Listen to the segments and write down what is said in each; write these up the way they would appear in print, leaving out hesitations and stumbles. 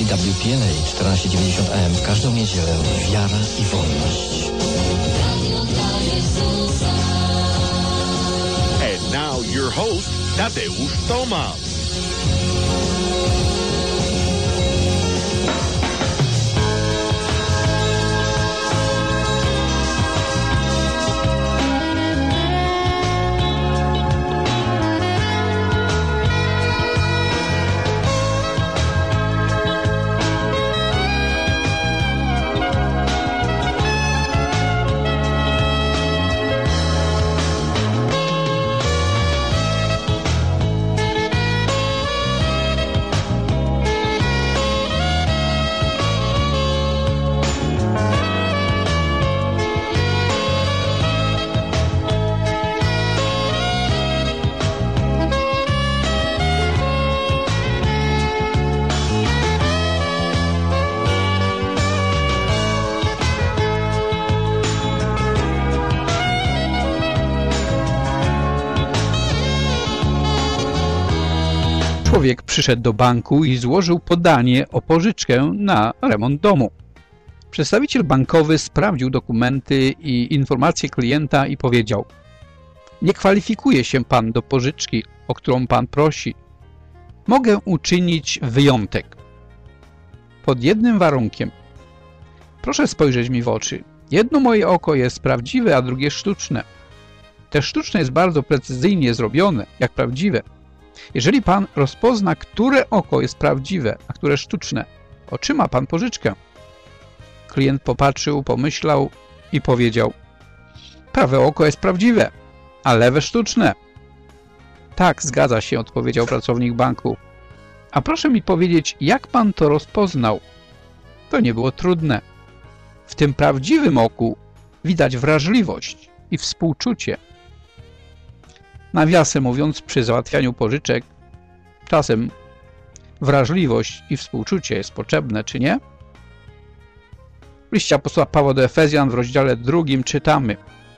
EWTN 1490 AM w każdą niedzielę. Wiara i wolność. And now your host, Tadeusz Tomasz. Człowiek przyszedł do banku i złożył podanie o pożyczkę na remont domu. Przedstawiciel bankowy sprawdził dokumenty i informacje klienta i powiedział: nie kwalifikuje się pan do pożyczki, o którą pan prosi. Mogę uczynić wyjątek. Pod jednym warunkiem. Proszę spojrzeć mi w oczy. Jedno moje oko jest prawdziwe, a drugie sztuczne. Te sztuczne jest bardzo precyzyjnie zrobione, jak prawdziwe. Jeżeli pan rozpozna, które oko jest prawdziwe, a które sztuczne, otrzyma pan pożyczkę. Klient popatrzył, pomyślał i powiedział: prawe oko jest prawdziwe, a lewe sztuczne. Tak, zgadza się, odpowiedział pracownik banku. A proszę mi powiedzieć, jak pan to rozpoznał? To nie było trudne. W tym prawdziwym oku widać wrażliwość i współczucie. Nawiasem mówiąc, przy załatwianiu pożyczek czasem wrażliwość i współczucie jest potrzebne, czy nie? W liście apostoła Pawła do Efezjan w rozdziale 2 czytamy: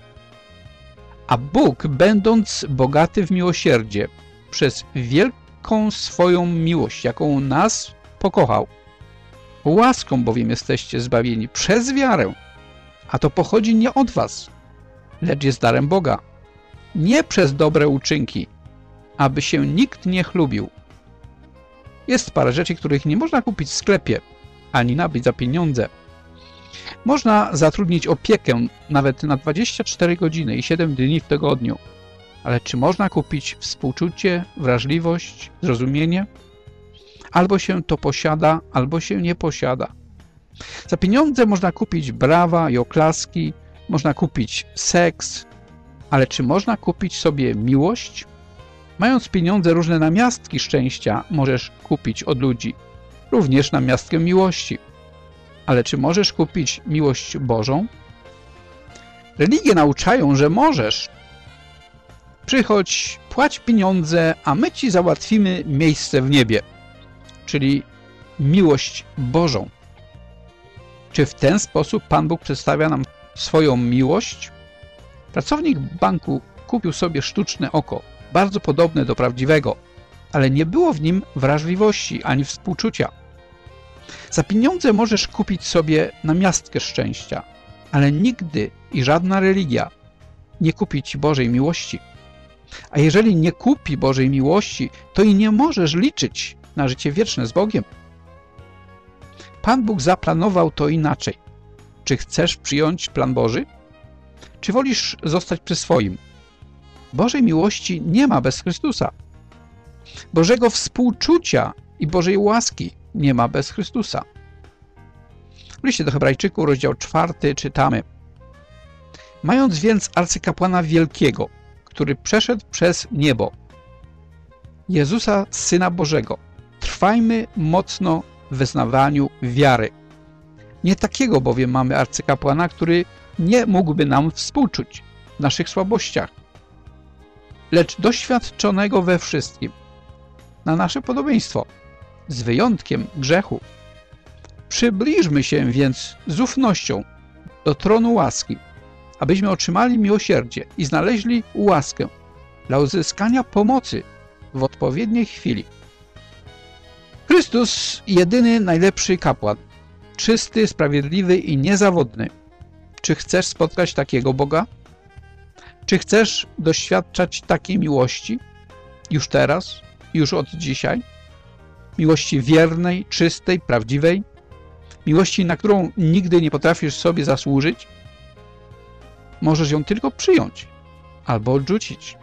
a Bóg, będąc bogaty w miłosierdzie, przez wielką swoją miłość, jaką nas pokochał, łaską bowiem jesteście zbawieni przez wiarę, a to pochodzi nie od was, lecz jest darem Boga. Nie przez dobre uczynki, aby się nikt nie chlubił. Jest parę rzeczy, których nie można kupić w sklepie, ani nabyć za pieniądze. Można zatrudnić opiekę nawet na 24 godziny i 7 dni w tygodniu. Ale czy można kupić współczucie, wrażliwość, zrozumienie? Albo się to posiada, albo się nie posiada. Za pieniądze można kupić brawa i oklaski, można kupić seks, ale czy można kupić sobie miłość? Mając pieniądze, różne namiastki szczęścia możesz kupić od ludzi, również namiastkę miłości. Ale czy możesz kupić miłość Bożą? Religie nauczają, że możesz. Przychodź, płać pieniądze, a my ci załatwimy miejsce w niebie, czyli miłość Bożą. Czy w ten sposób Pan Bóg przedstawia nam swoją miłość? Pracownik banku kupił sobie sztuczne oko, bardzo podobne do prawdziwego, ale nie było w nim wrażliwości ani współczucia. Za pieniądze możesz kupić sobie namiastkę szczęścia, ale nigdy i żadna religia nie kupi ci Bożej miłości. A jeżeli nie kupi Bożej miłości, to i nie możesz liczyć na życie wieczne z Bogiem. Pan Bóg zaplanował to inaczej. Czy chcesz przyjąć plan Boży? Czy wolisz zostać przy swoim? Bożej miłości nie ma bez Chrystusa. Bożego współczucia i Bożej łaski nie ma bez Chrystusa. W liście do Hebrajczyków, rozdział 4 czytamy: mając więc arcykapłana wielkiego, który przeszedł przez niebo, Jezusa, Syna Bożego, trwajmy mocno w wyznawaniu wiary. Nie takiego bowiem mamy arcykapłana, który nie mógłby nam współczuć w naszych słabościach, lecz doświadczonego we wszystkim, na nasze podobieństwo, z wyjątkiem grzechu. Przybliżmy się więc z ufnością do tronu łaski, abyśmy otrzymali miłosierdzie i znaleźli łaskę dla uzyskania pomocy w odpowiedniej chwili. Chrystus, jedyny, najlepszy kapłan, czysty, sprawiedliwy i niezawodny. Czy chcesz spotkać takiego Boga? Czy chcesz doświadczać takiej miłości? Już teraz? Już od dzisiaj? Miłości wiernej, czystej, prawdziwej? Miłości, na którą nigdy nie potrafisz sobie zasłużyć? Możesz ją tylko przyjąć albo odrzucić.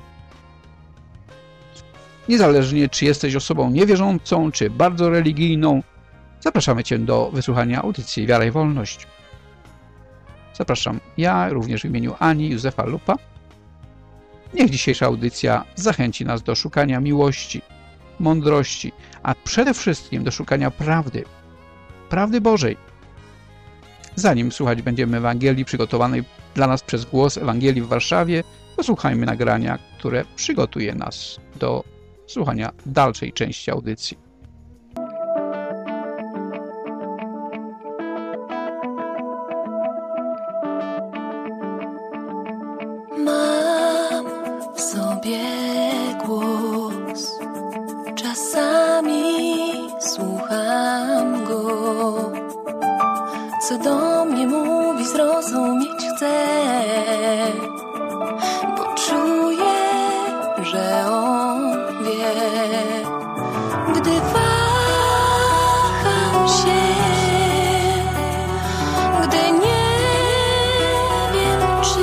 Niezależnie, czy jesteś osobą niewierzącą, czy bardzo religijną, zapraszamy Cię do wysłuchania audycji Wiara i Wolność. Zapraszam ja, również w imieniu Ani Józefa Lupa. Niech dzisiejsza audycja zachęci nas do szukania miłości, mądrości, a przede wszystkim do szukania prawdy Bożej. Zanim słuchać będziemy Ewangelii przygotowanej dla nas przez Głos Ewangelii w Warszawie, posłuchajmy nagrania, które przygotuje nas do słuchania dalszej części audycji. Mam w sobie głos, czasami słucham go, co do mnie mówi, zrozumieć chcę, bo czuję, że on wie. Gdy waham się, gdy nie wiem, czy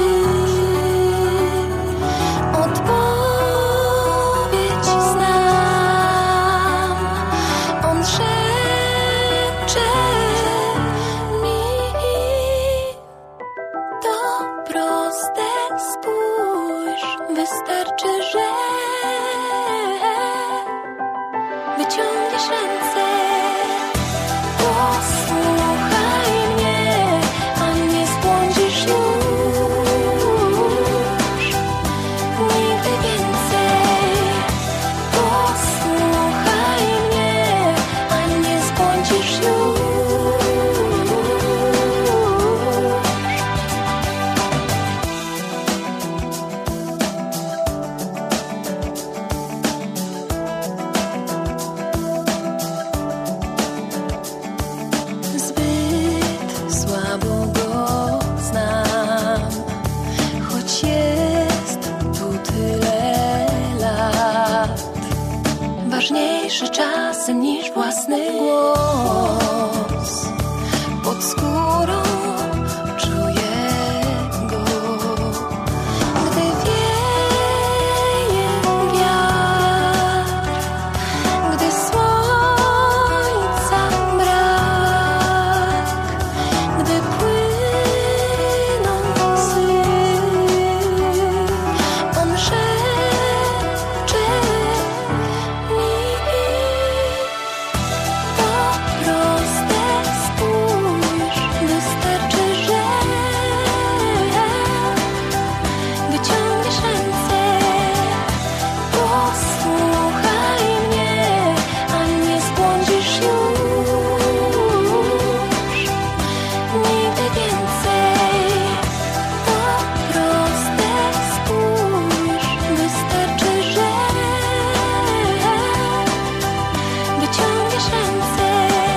odpowiedź znam, on szepcze mi. To proste, spójrz, wystarczy, że wyciągniesz ręce. Posłuchaj mnie, a nie zbłądzisz już nigdy więcej. Posłuchaj mnie, a nie zbłądzisz już. Zbyt słabo go znam, choć jest tu tyle lat. Ważniejszy czasem niż własny głos. Pod skórą czuję go, gdy wieje wiatr, gdy słońca brak, gdy płyną łzy, on szepcze mi. To proste, spójrz, wystarczy, że wyciągniesz ręce. Posłuchaj mnie, a nie zbłądzisz już nigdy więcej. To proste, spójrz, wystarczy, że wyciągniesz ręce.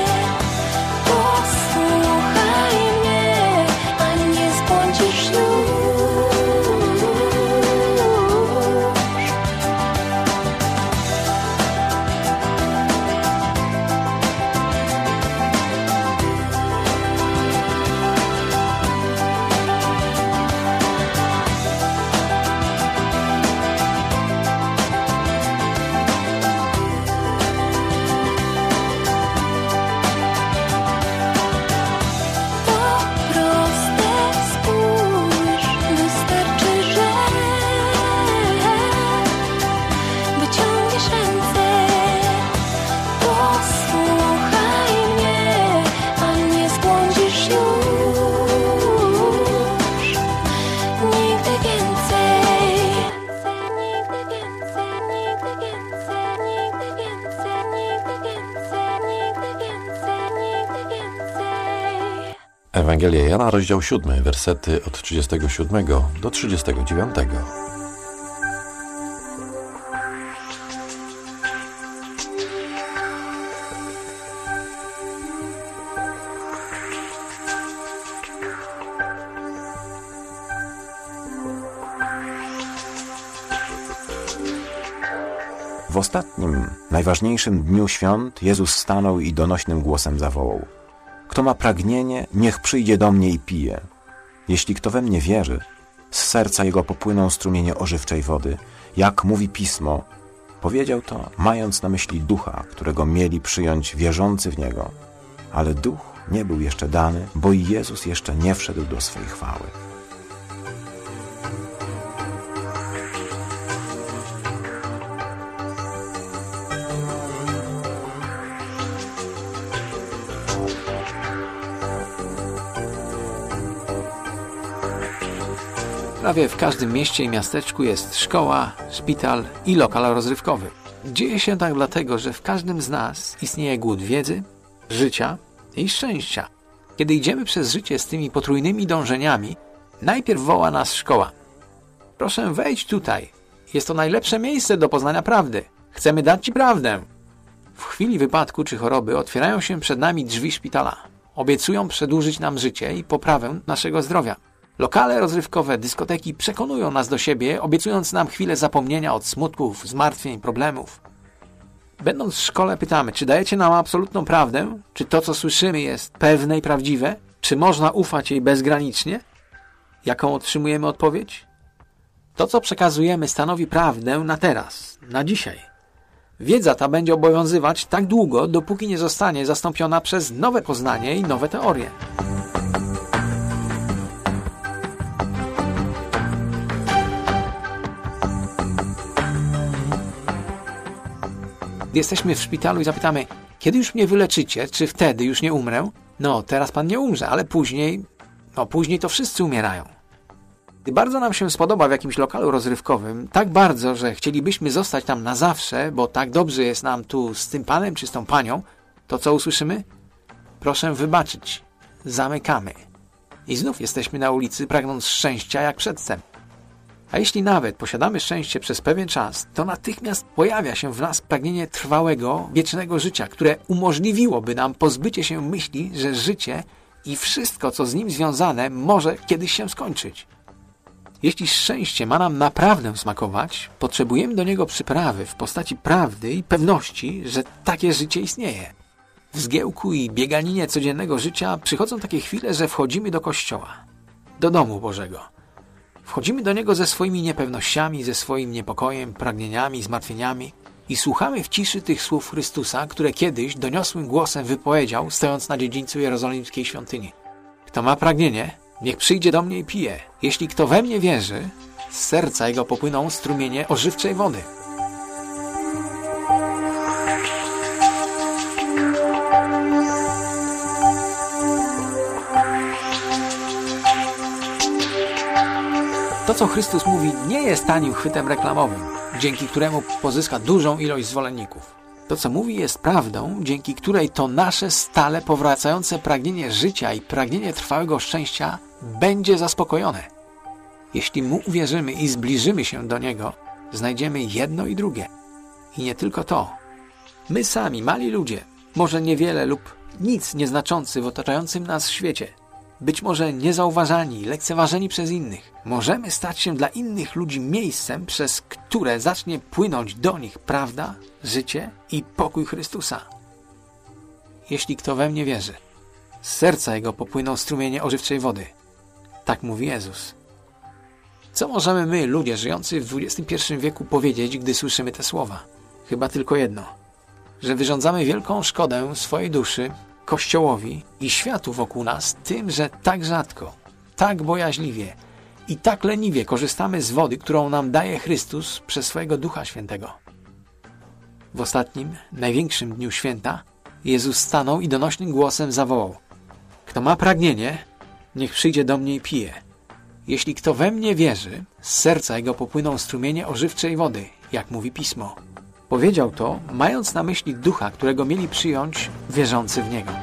Posłuchaj mnie, a nie zbłądzisz już. To proste, spójrz, wystarczy, że wyciągniesz ręce. Posłuchaj mnie, a nie zbłądzisz już nigdy więcej. Nigdy więcej, nigdy więcej, nigdy więcej, nigdy więcej, nigdy więcej, nigdy więcej. Ewangelia Jana, rozdział 7, wersety od 37 do 39. ostatnim, najważniejszym dniu świąt Jezus stanął i donośnym głosem zawołał: Kto ma pragnienie, niech przyjdzie do mnie i pije. Jeśli kto we mnie wierzy, z serca jego popłyną strumienie ożywczej wody, jak mówi Pismo. Powiedział to, mając na myśli Ducha, którego mieli przyjąć wierzący w Niego. Ale Duch nie był jeszcze dany, bo i Jezus jeszcze nie wszedł do swej chwały. Prawie w każdym mieście i miasteczku jest szkoła, szpital i lokal rozrywkowy. Dzieje się tak dlatego, że w każdym z nas istnieje głód wiedzy, życia i szczęścia. Kiedy idziemy przez życie z tymi potrójnymi dążeniami, najpierw woła nas szkoła. Proszę, wejdź tutaj. Jest to najlepsze miejsce do poznania prawdy. Chcemy dać Ci prawdę. W chwili wypadku czy choroby otwierają się przed nami drzwi szpitala. Obiecują przedłużyć nam życie i poprawę naszego zdrowia. Lokale rozrywkowe, dyskoteki przekonują nas do siebie, obiecując nam chwilę zapomnienia od smutków, zmartwień, problemów. Będąc w szkole pytamy, czy dajecie nam absolutną prawdę? Czy to, co słyszymy, jest pewne i prawdziwe? Czy można ufać jej bezgranicznie? Jaką otrzymujemy odpowiedź? To, co przekazujemy, stanowi prawdę na teraz, na dzisiaj. Wiedza ta będzie obowiązywać tak długo, dopóki nie zostanie zastąpiona przez nowe poznanie i nowe teorie. Gdy jesteśmy w szpitalu i zapytamy, kiedy już mnie wyleczycie, czy wtedy już nie umrę? No, teraz pan nie umrze, ale później to wszyscy umierają. Gdy bardzo nam się spodoba w jakimś lokalu rozrywkowym, tak bardzo, że chcielibyśmy zostać tam na zawsze, bo tak dobrze jest nam tu z tym panem czy z tą panią, to co usłyszymy? Proszę wybaczyć, zamykamy. I znów jesteśmy na ulicy, pragnąc szczęścia jak przedtem. A jeśli nawet posiadamy szczęście przez pewien czas, to natychmiast pojawia się w nas pragnienie trwałego, wiecznego życia, które umożliwiłoby nam pozbycie się myśli, że życie i wszystko, co z nim związane, może kiedyś się skończyć. Jeśli szczęście ma nam naprawdę smakować, potrzebujemy do niego przyprawy w postaci prawdy i pewności, że takie życie istnieje. W zgiełku i bieganinie codziennego życia przychodzą takie chwile, że wchodzimy do kościoła, do domu Bożego. Wchodzimy do niego ze swoimi niepewnościami, ze swoim niepokojem, pragnieniami, zmartwieniami i słuchamy w ciszy tych słów Chrystusa, które kiedyś doniosłym głosem wypowiedział, stojąc na dziedzińcu jerozolimskiej świątyni. Kto ma pragnienie, niech przyjdzie do mnie i pije. Jeśli kto we mnie wierzy, z serca jego popłyną strumienie ożywczej wody. To, co Chrystus mówi, nie jest tanim chwytem reklamowym, dzięki któremu pozyska dużą ilość zwolenników. To, co mówi, jest prawdą, dzięki której to nasze stale powracające pragnienie życia i pragnienie trwałego szczęścia będzie zaspokojone. Jeśli Mu uwierzymy i zbliżymy się do Niego, znajdziemy jedno i drugie. I nie tylko to. My sami, mali ludzie, może niewiele lub nic nieznaczący w otaczającym nas świecie, być może niezauważani, lekceważeni przez innych, możemy stać się dla innych ludzi miejscem, przez które zacznie płynąć do nich prawda, życie i pokój Chrystusa. Jeśli kto we mnie wierzy, z serca jego popłyną strumienie ożywczej wody. Tak mówi Jezus. Co możemy my, ludzie żyjący w XXI wieku, powiedzieć, gdy słyszymy te słowa? Chyba tylko jedno, że wyrządzamy wielką szkodę swojej duszy, Kościołowi i światu wokół nas tym, że tak rzadko, tak bojaźliwie i tak leniwie korzystamy z wody, którą nam daje Chrystus przez swojego Ducha Świętego. W ostatnim, największym dniu święta Jezus stanął i donośnym głosem zawołał: Kto ma pragnienie, niech przyjdzie do mnie i pije. Jeśli kto we mnie wierzy, z serca jego popłyną strumienie ożywczej wody, jak mówi Pismo. Powiedział to, mając na myśli Ducha, którego mieli przyjąć wierzący w Niego.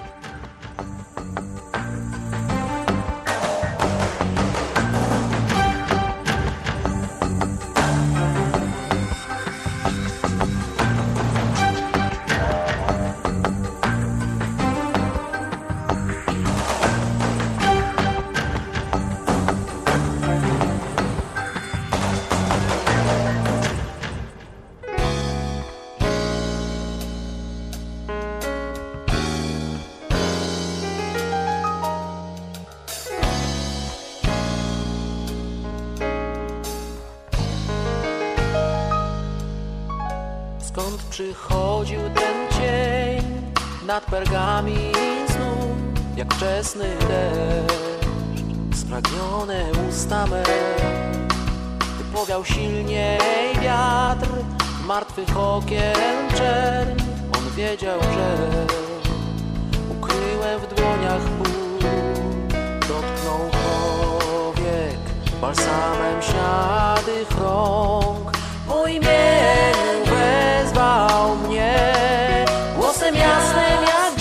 Dokąd przychodził ten cień nad pergamin znów, jak wczesny deszcz, spragnione usta me. Gdy powiał silniej wiatr martwych okien czerń, on wiedział, że ukryłem w dłoniach ból. Dotknął powiek balsamem siadych rąk, po imieniu wezwał mnie, głosem jasnym jak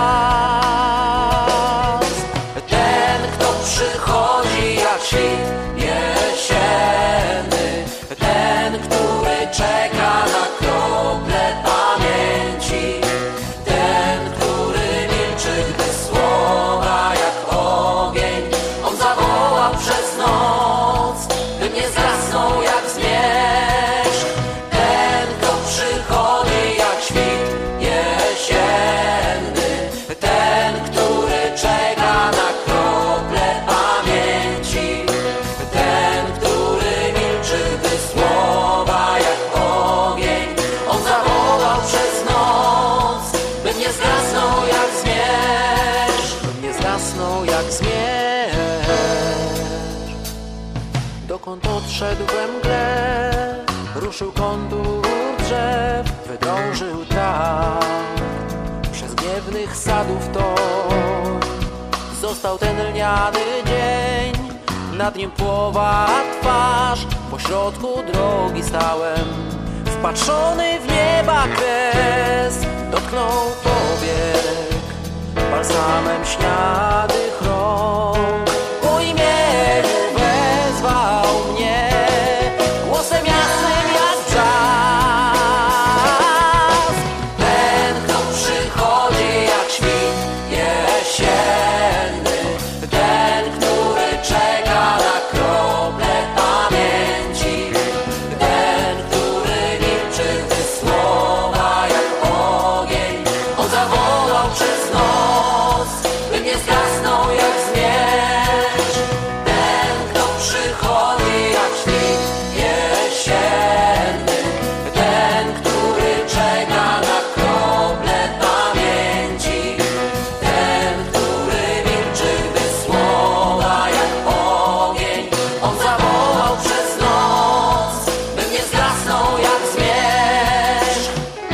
grzazd. Ten, kto przychodzi jak świt jesienny, ten, który czeka na krople pamięci, ten, który milczy, gdy słowa jak ogień on zawołał przez noc, by nie zgasnął jak zmierzch. Ten, kto przychodzi jak świt jesienny, ten, który czeka na krople pamięci, ten, który milczy, gdy słowa jak ogień on zawołał przez noc, by nie zgasnął jak zmierzch, by nie zgasnął jak zmierzch. Dokąd odszedł we mgle, ruszył kontur drzew, wydążył tak przez gniewnych sadów tor. Został ten lniany dzień, nad nim płowa twarz, pośrodku drogi stałem, wpatrzony w nieba kres. Dotknął powiek balsamem śniadych rąk, po imieniu wezwał mnie, głosem jasnym jak grzazd. Ten, kto przychodzi jak świt jesienny, ten, który czeka na krople pamięci, ten, który milczy, gdy słowa jak ogień on zawołał przez noc, by nie zgasnął jak zmierzch. Ten, kto przychodzi jak świt jesienny, ten, który czeka na krople pamięci, ten, który milczy, gdy słowa jak ogień on zawołał przez noc, by nie zgasnął jak zmierzch.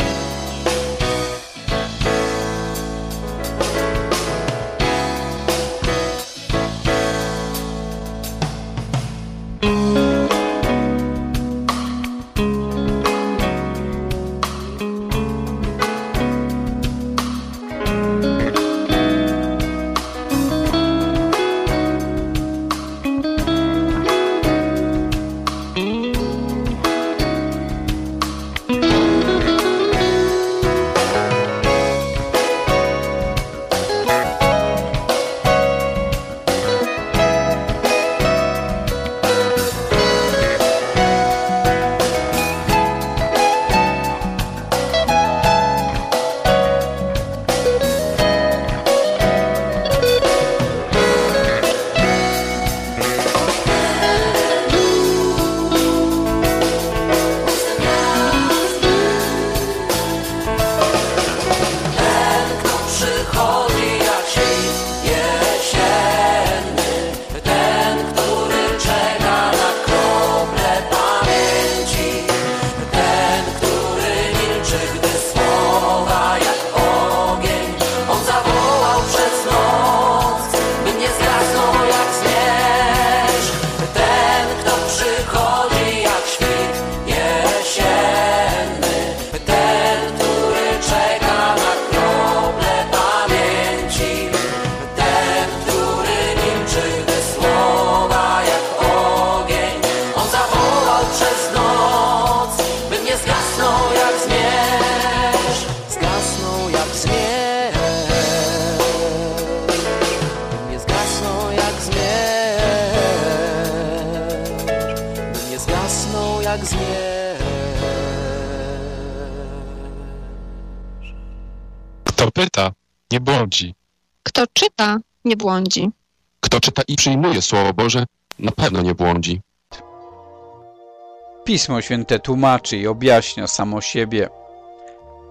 Ten, kto przychodzi jak świt jesienny, ten, który czeka na krople pamięci, ten, który milczy, gdy słowa jak ogień on zawołał przez noc, by nie zgasnął jak zmierzch. Ten, kto przychodzi jak świt jesienny, ten, który czeka na krople pamięci, ten, który milczy, gdy słowa jak ogień on zawołał przez noc, by nie zgasnął jak zmierzch. Zgasnął jak zmierzch, by nie zgasnął jak zmierzch, by nie zgasnął jak zmierzch. Kto pyta, nie błądzi. Kto czyta, nie błądzi. Kto czyta i przyjmuje Słowo Boże, na pewno nie błądzi. Pismo Święte tłumaczy i objaśnia samo siebie.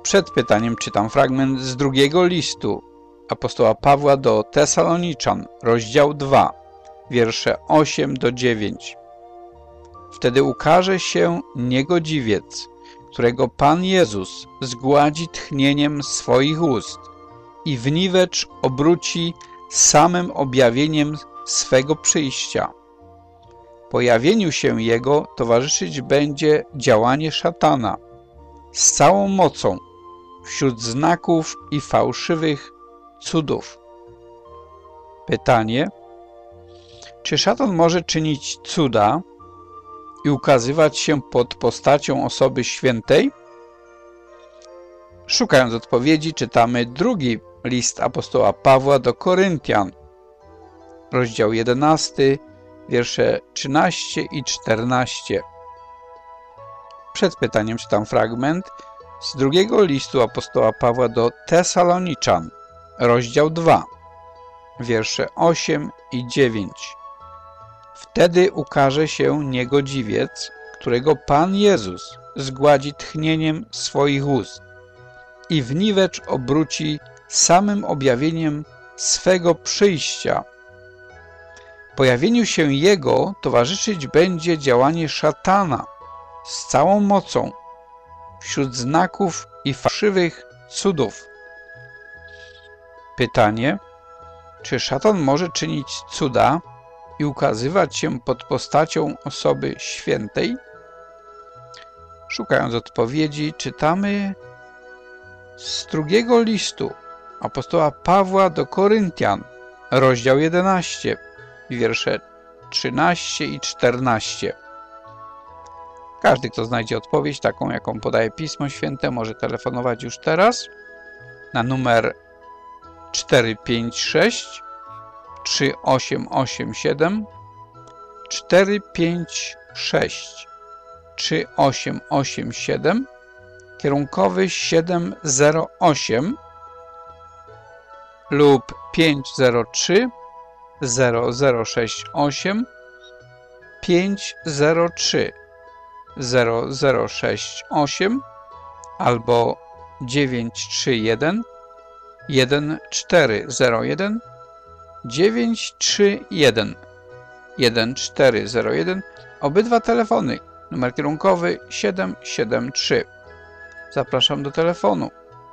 Przed pytaniem czytam fragment z drugiego listu apostoła Pawła do Tesaloniczan, rozdział 2, wiersze 8 do 9. Wtedy ukaże się niegodziwiec, którego Pan Jezus zgładzi tchnieniem swoich ust i w niwecz obróci samym objawieniem swego przyjścia. Pojawieniu się Jego towarzyszyć będzie działanie szatana z całą mocą wśród znaków i fałszywych cudów. Pytanie: czy szatan może czynić cuda i ukazywać się pod postacią osoby świętej? Szukając odpowiedzi, czytamy drugi list apostoła Pawła do Koryntian, rozdział 11, wiersze 13 i 14. Przed pytaniem czytam fragment z drugiego listu apostoła Pawła do Tesaloniczan, rozdział 2, wiersze 8 i 9. Wtedy ukaże się niegodziwiec, którego Pan Jezus zgładzi tchnieniem swoich ust i w niwecz obróci samym objawieniem swego przyjścia. Pojawieniu się Jego towarzyszyć będzie działanie szatana z całą mocą wśród znaków i fałszywych cudów. Pytanie: czy szatan może czynić cuda i ukazywać się pod postacią osoby świętej? Szukając odpowiedzi, czytamy z drugiego listu apostoła Pawła do Koryntian, rozdział 11, wiersze 13 i 14. Każdy, kto znajdzie odpowiedź taką, jaką podaje Pismo Święte, może telefonować już teraz na numer 456 3887 456 3887, kierunkowy 708 lub 503 0068 503 0068 albo 931 1401 931 1401. Obydwa telefony, numer kierunkowy 773. Zapraszam do telefonu.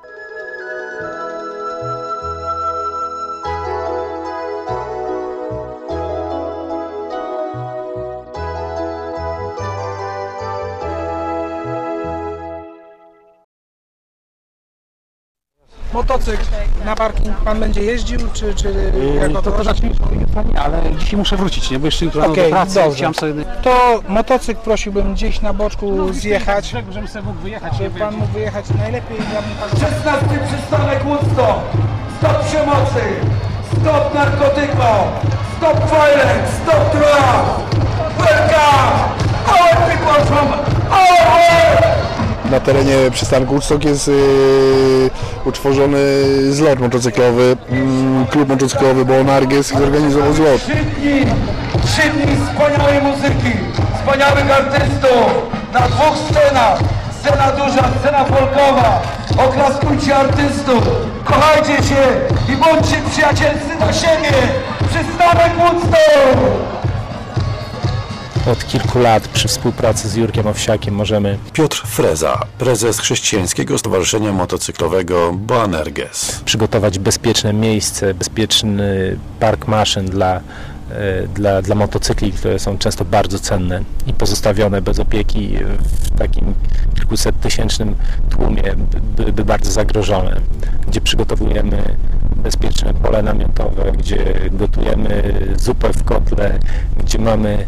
Motocykl na parking pan będzie jeździł, czy jako to zacznijmy, ale dzisiaj muszę wrócić, nie? Bo jeszcze jutro do pracy. Chciałem sobie... To motocykl prosiłbym gdzieś na boczku zjechać. Żebym sobie mógł wyjechać. Żeby pan mógł wyjechać najlepiej. Ja bym pan... 16 przystanek Woodstock. Stop przemocy. Stop narkotykom. Stop violence. Stop drugs. Welcome all people from all world. Na terenie przystanku Woodstock jest utworzony zlot motocyklowy. Klub motocyklowy Bonarges zorganizował zlot. 3 dni wspaniałej muzyki, wspaniałych artystów na dwóch scenach. Scena duża, scena folkowa. Oklaskujcie artystów, kochajcie się i bądźcie przyjacielscy do siebie. Przystanek Woodstock! Od kilku lat przy współpracy z Jurkiem Owsiakiem możemy... Piotr Freza, prezes Chrześcijańskiego Stowarzyszenia Motocyklowego Boanerges. Przygotować bezpieczne miejsce, bezpieczny park maszyn dla motocykli, które są często bardzo cenne i pozostawione bez opieki w takim kilkusettysięcznym tłumie byłyby bardzo zagrożone, gdzie przygotowujemy bezpieczne pole namiotowe, gdzie gotujemy zupę w kotle, gdzie mamy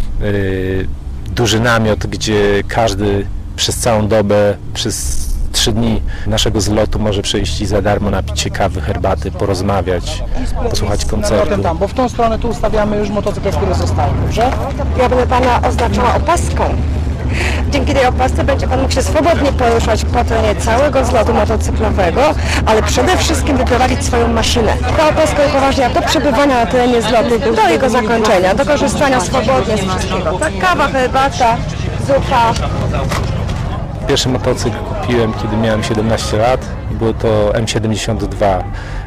duży namiot, gdzie każdy przez całą dobę, przez 3 dni naszego zlotu może przyjść i za darmo napić się kawy, herbaty, porozmawiać, posłuchać koncertu. Bo w tą stronę tu ustawiamy już motocykle, które zostały, dobrze? Ja będę pana oznaczała opaską. Dzięki tej opasce będzie pan mógł się swobodnie poruszać po terenie całego zlotu motocyklowego, ale przede wszystkim wyprowadzić swoją maszynę. Ta opaska upoważnia do przebywania na terenie zlotu do jego zakończenia, do korzystania swobodnie z wszystkiego. Tak, kawa, herbata, zupa. pierwszy motocykl kupiłem, kiedy miałem 17 lat. Był to M72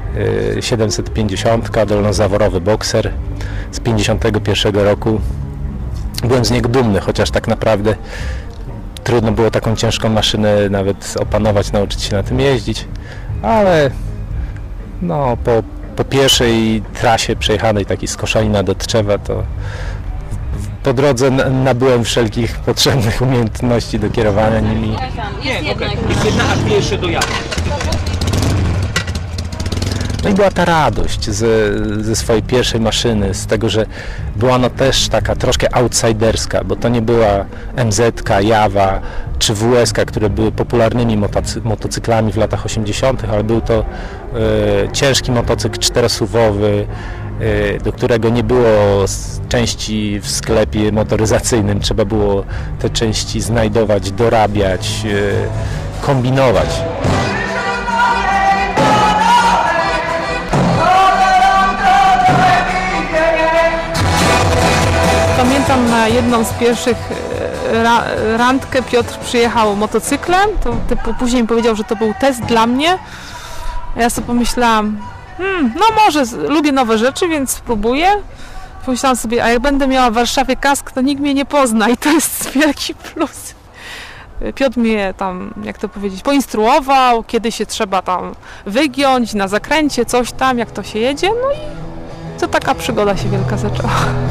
750, dolnozaworowy bokser z 51 roku. Byłem z niego dumny, chociaż tak naprawdę trudno było taką ciężką maszynę nawet opanować, nauczyć się na tym jeździć, ale no, po pierwszej trasie przejechanej takiej z Koszalina do Tczewa, to po drodze nabyłem wszelkich potrzebnych umiejętności do kierowania nimi. Nie, okej. Jest jedna, a dwie jeszcze dojadę. No i była ta radość ze swojej pierwszej maszyny, z tego, że była ona też taka troszkę outsiderska, bo to nie była MZ-ka, Jawa czy WS-ka, które były popularnymi motocyklami w latach 80., ale był to ciężki motocykl czterosuwowy, do którego nie było części w sklepie motoryzacyjnym. Trzeba było te części znajdować, dorabiać, kombinować. Pamiętam na jedną z pierwszych randkę Piotr przyjechał motocyklem, to później mi powiedział, że to był test dla mnie. Ja sobie pomyślałam, no może lubię nowe rzeczy, więc spróbuję. Pomyślałam sobie, a jak będę miała w Warszawie kask, to nikt mnie nie pozna i to jest wielki plus. Piotr mnie tam, jak to powiedzieć, poinstruował, kiedy się trzeba tam wygiąć na zakręcie, coś tam, jak to się jedzie, no i to taka przygoda się wielka zaczęła.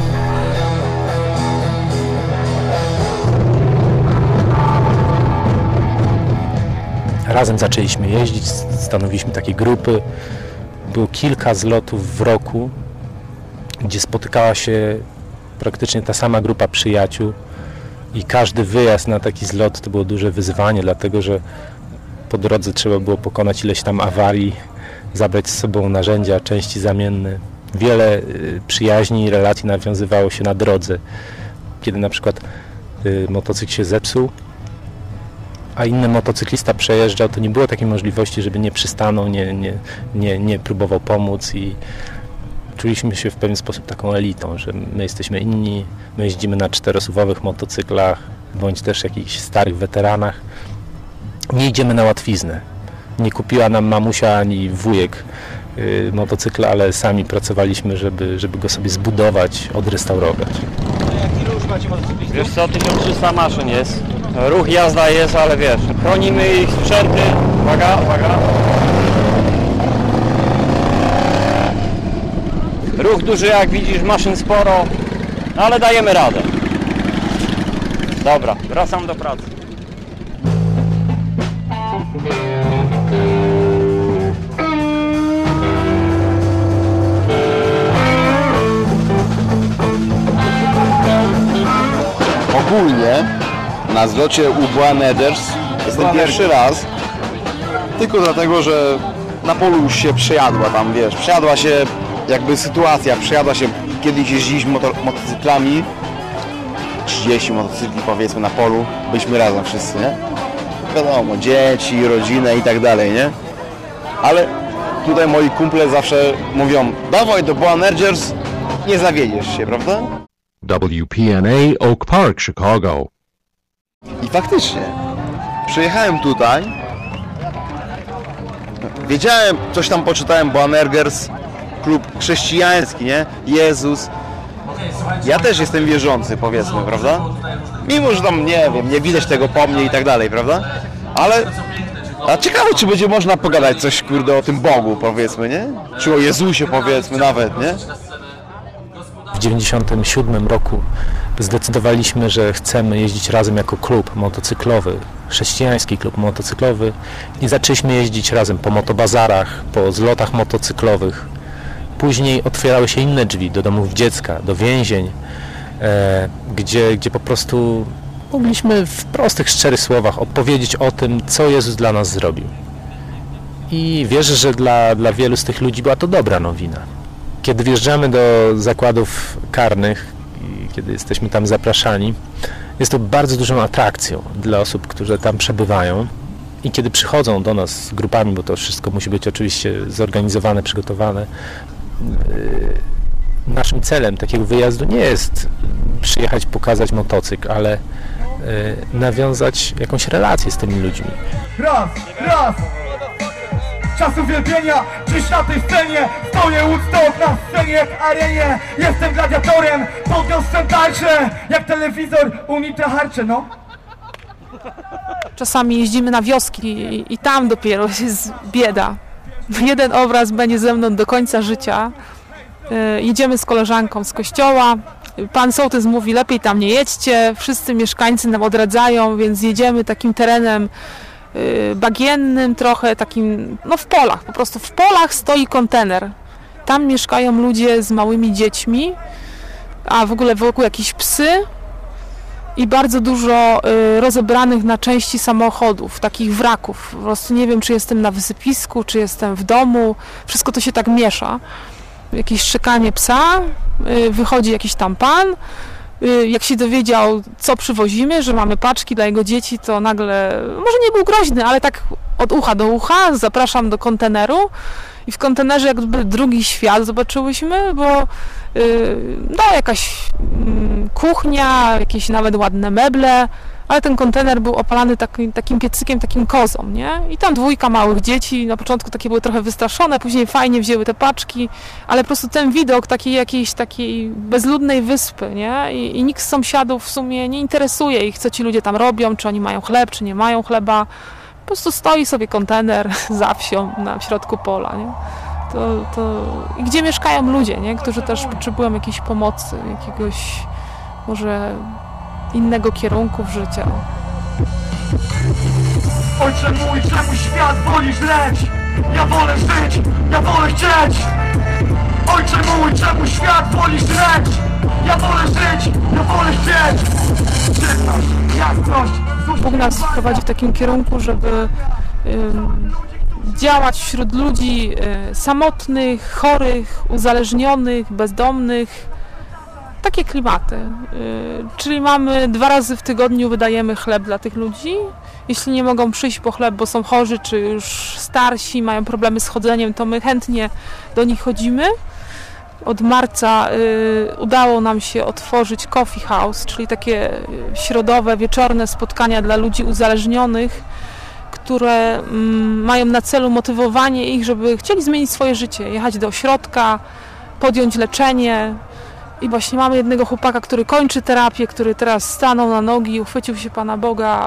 Razem zaczęliśmy jeździć, stanowiliśmy takie grupy. Było kilka zlotów w roku, gdzie spotykała się praktycznie ta sama grupa przyjaciół i każdy wyjazd na taki zlot to było duże wyzwanie, dlatego że po drodze trzeba było pokonać ileś tam awarii, zabrać z sobą narzędzia, części zamienne. Wiele przyjaźni i relacji nawiązywało się na drodze. Kiedy na przykład motocykl się zepsuł, a inny motocyklista przejeżdżał, to nie było takiej możliwości, żeby nie przystanął, nie próbował pomóc i czuliśmy się w pewien sposób taką elitą, że my jesteśmy inni, my jeździmy na czterosuwowych motocyklach, bądź też jakichś starych weteranach. Nie idziemy na łatwiznę. Nie kupiła nam mamusia ani wujek motocykla, ale sami pracowaliśmy, żeby go sobie zbudować, odrestaurować. Jaki ruch macie motocyklistów? Wiesz co, 1300 maszyn jest. Ruch, jazda jest, ale wiesz, chronimy ich sprzęty. Uwaga, uwaga. Ruch duży, jak widzisz, maszyn sporo, ale dajemy radę. Dobra, wracam do pracy. Ogólnie na zlocie UBA Neders jestem pierwszy raz, tylko dlatego, że na polu już się przejadła tam, wiesz, przejadła się jakby sytuacja, przejadła się, kiedyś jeździliśmy motocyklami, 30 motocykli powiedzmy na polu, byliśmy razem wszyscy, nie? Wiadomo, dzieci, rodzinę i tak dalej, nie? Ale tutaj moi kumple zawsze mówią, dawaj do UBA Neders, nie zawiedziesz się, prawda? WPNA Oak Park, Chicago. I faktycznie, przyjechałem tutaj, wiedziałem, coś tam poczytałem, Boanergers, klub chrześcijański, nie? Jezus. Ja też jestem wierzący, powiedzmy, prawda? Mimo, że tam, nie wiem, nie widać tego po mnie i tak dalej, prawda? Ale, a ciekawe, czy będzie można pogadać coś, kurde, o tym Bogu, powiedzmy, nie? Czy o Jezusie, powiedzmy, nawet, nie? W 1997 roku zdecydowaliśmy, że chcemy jeździć razem jako klub motocyklowy, chrześcijański klub motocyklowy i zaczęliśmy jeździć razem po motobazarach, po zlotach motocyklowych. Później otwierały się inne drzwi do domów dziecka, do więzień, gdzie po prostu mogliśmy w prostych, szczerych słowach opowiedzieć o tym, co Jezus dla nas zrobił. I wierzę, że dla wielu z tych ludzi była to dobra nowina. Kiedy wjeżdżamy do zakładów karnych i kiedy jesteśmy tam zapraszani, jest to bardzo dużą atrakcją dla osób, które tam przebywają i kiedy przychodzą do nas z grupami, bo to wszystko musi być oczywiście zorganizowane, przygotowane. Naszym celem takiego wyjazdu nie jest przyjechać, pokazać motocykl, ale nawiązać jakąś relację z tymi ludźmi. Raz! Czas uwielbienia, dziś na tej scenie stoję Woodstock na scenie jak arenie. Jestem gladiatorem, podniosłem tarczę jak telewizor Unita harcze, no. Czasami jeździmy na wioski i tam dopiero jest bieda. Jeden obraz będzie ze mną do końca życia. Jedziemy z koleżanką z kościoła. Pan sołtys mówi, lepiej tam nie jedźcie. Wszyscy mieszkańcy nam odradzają, więc jedziemy takim terenem bagiennym trochę, takim, no w polach, po prostu w polach stoi kontener. Tam mieszkają ludzie z małymi dziećmi, a w ogóle wokół jakieś psy i bardzo dużo rozebranych na części samochodów, takich wraków. Po prostu nie wiem, czy jestem na wysypisku, czy jestem w domu. Wszystko to się tak miesza. Jakieś szczekanie psa, wychodzi jakiś tam pan. Jak się dowiedział, co przywozimy, że mamy paczki dla jego dzieci, to nagle, może nie był groźny, ale tak od ucha do ucha, zapraszam do konteneru. I w kontenerze jakby drugi świat zobaczyłyśmy, bo no jakaś kuchnia, jakieś nawet ładne meble, ale ten kontener był opalany takim piecykiem, takim kozą, nie? I tam dwójka małych dzieci, na początku takie były trochę wystraszone, później fajnie wzięły te paczki, ale po prostu ten widok takiej bezludnej wyspy, nie? I nikt z sąsiadów w sumie nie interesuje ich, co ci ludzie tam robią, czy oni mają chleb, czy nie mają chleba. Po prostu stoi sobie kontener za wsią na środku pola, nie? I gdzie mieszkają ludzie, nie? Którzy też potrzebują jakiejś pomocy, jakiegoś może innego kierunku w życiu. Ojcze mój, czemu świat woli żreć? Ja wolę żyć, ja wolę chcieć. Ojcze mój, czemu świat woli żreć? Ja wolę żyć, ja wolę chcieć. Czystość, jasność. Bóg nas prowadzi w takim kierunku, żeby działać wśród ludzi samotnych, chorych, uzależnionych, bezdomnych. Takie klimaty. Czyli mamy 2 razy w tygodniu wydajemy chleb dla tych ludzi. Jeśli nie mogą przyjść po chleb, bo są chorzy, czy już starsi, mają problemy z chodzeniem, to my chętnie do nich chodzimy. Od marca udało nam się otworzyć Coffee House, czyli takie środowe, wieczorne spotkania dla ludzi uzależnionych, które mają na celu motywowanie ich, żeby chcieli zmienić swoje życie, jechać do ośrodka, podjąć leczenie. I właśnie mamy jednego chłopaka, który kończy terapię, który teraz stanął na nogi, uchwycił się Pana Boga.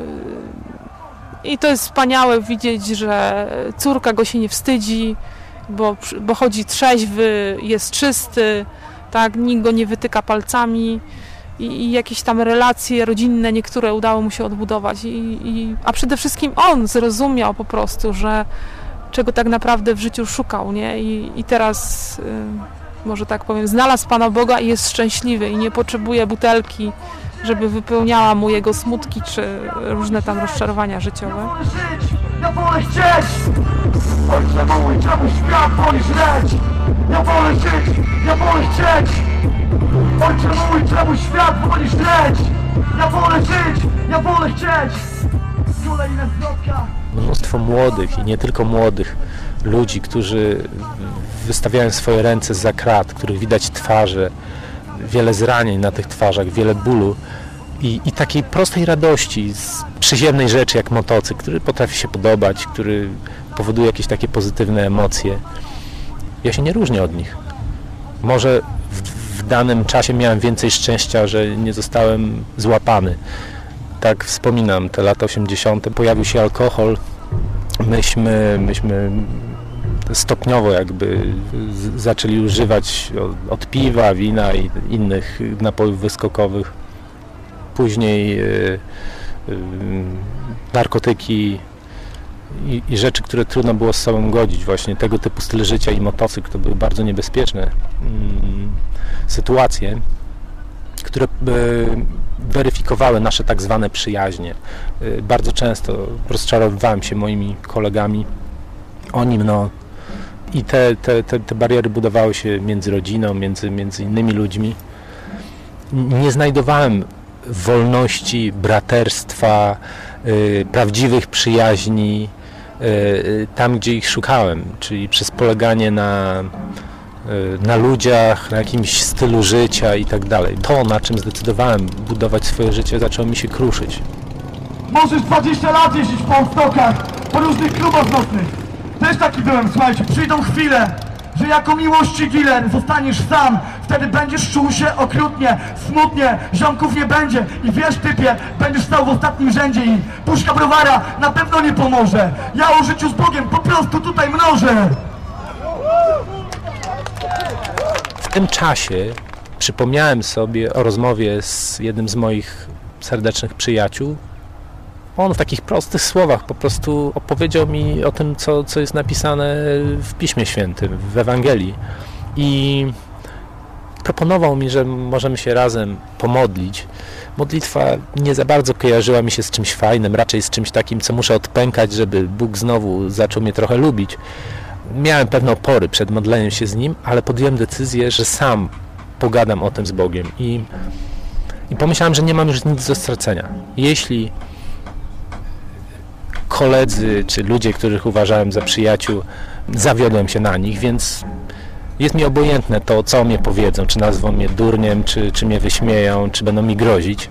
I to jest wspaniałe widzieć, że córka go się nie wstydzi, bo chodzi trzeźwy, jest czysty, tak, nikt go nie wytyka palcami i jakieś tam relacje rodzinne niektóre udało mu się odbudować. A przede wszystkim on zrozumiał po prostu, że czego tak naprawdę w życiu szukał, nie? I teraz, może tak powiem, znalazł Pana Boga i jest szczęśliwy i nie potrzebuje butelki, żeby wypełniała mu jego smutki czy różne tam rozczarowania życiowe. Ja wolę chcieć! Ojcze mój, czemu świat woli żreć? Ja wolę żyć, ja wolę chcieć! Ojcze mój, czemu świat woli żreć? Ja wolę żyć, ja wolę chcieć! Kolejne zwrotka! Mnóstwo młodych i nie tylko młodych ludzi, którzy wystawiają swoje ręce zza krat, których widać twarze, wiele zranień na tych twarzach, wiele bólu i takiej prostej radości z przyziemnej rzeczy jak motocykl, który potrafi się podobać, który powoduje jakieś takie pozytywne emocje. Ja się nie różnię od nich. Może w danym czasie miałem więcej szczęścia, że nie zostałem złapany. Tak wspominam, te lata 80. Pojawił się alkohol. Myśmy stopniowo jakby zaczęli używać od piwa, wina i innych napojów wyskokowych. Później narkotyki i rzeczy, które trudno było z sobą godzić. Właśnie tego typu styl życia i motocykl to były bardzo niebezpieczne sytuacje, które weryfikowały nasze tak zwane przyjaźnie. Bardzo często rozczarowywałem się moimi kolegami. Oni i te bariery budowały się między rodziną, między innymi ludźmi. Nie znajdowałem wolności, braterstwa, prawdziwych przyjaźni tam, gdzie ich szukałem, czyli przez poleganie na ludziach, na jakimś stylu życia i tak dalej. To, na czym zdecydowałem budować swoje życie, zaczęło mi się kruszyć. Możesz 20 lat jeździć po stokach, po różnych klubach nocnych. Też taki byłem, słuchajcie, przyjdą chwile, że jako miłości dealer zostaniesz sam. Wtedy będziesz czuł się okrutnie, smutnie, ziomków nie będzie. I wiesz, typie, będziesz stał w ostatnim rzędzie i puszka browara na pewno nie pomoże. Ja o życiu z Bogiem po prostu tutaj mnożę. W tym czasie przypomniałem sobie o rozmowie z jednym z moich serdecznych przyjaciół. On w takich prostych słowach po prostu opowiedział mi o tym, co jest napisane w Piśmie Świętym, w Ewangelii. I proponował mi, że możemy się razem pomodlić. Modlitwa nie za bardzo kojarzyła mi się z czymś fajnym, raczej z czymś takim, co muszę odpękać, żeby Bóg znowu zaczął mnie trochę lubić. Miałem pewne opory przed modleniem się z Nim, ale podjąłem decyzję, że sam pogadam o tym z Bogiem. I pomyślałem, że nie mam już nic do stracenia. Jeśli koledzy czy ludzie, których uważałem za przyjaciół, zawiodłem się na nich, więc jest mi obojętne to, co mnie powiedzą, czy nazwą mnie durniem, czy mnie wyśmieją, czy będą mi grozić.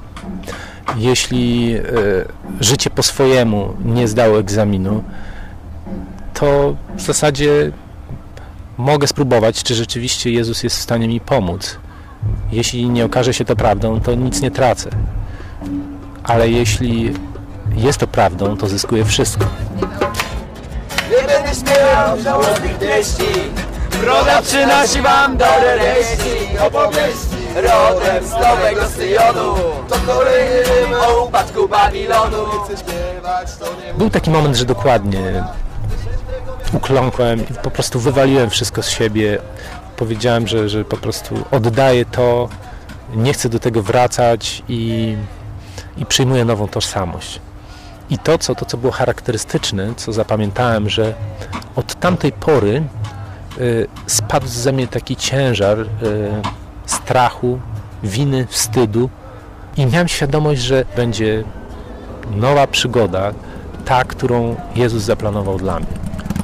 Jeśli życie po swojemu nie zdało egzaminu, to w zasadzie mogę spróbować, czy rzeczywiście Jezus jest w stanie mi pomóc. Jeśli nie okaże się to prawdą, to nic nie tracę. Ale jeśli jest to prawdą, to zyskuję wszystko. Nie będę śpiewał żałosnych treści, broda przynosi wam dobre wieści. Opowieści rodem z Nowego Syjonu, to kolejny rym o upadku Babilonu. Był taki moment, że dokładnie ukląkłem i po prostu wywaliłem wszystko z siebie. Powiedziałem, że po prostu oddaję to, nie chcę do tego wracać i przyjmuję nową tożsamość. I to, co było charakterystyczne, co zapamiętałem, że od tamtej pory spadł ze mnie taki ciężar strachu, winy, wstydu i miałem świadomość, że będzie nowa przygoda, ta, którą Jezus zaplanował dla mnie.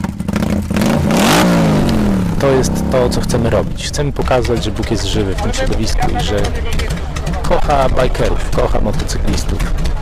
To jest to, co chcemy robić. Chcemy pokazać, że Bóg jest żywy w tym środowisku i że kocha bajkerów, kocha motocyklistów.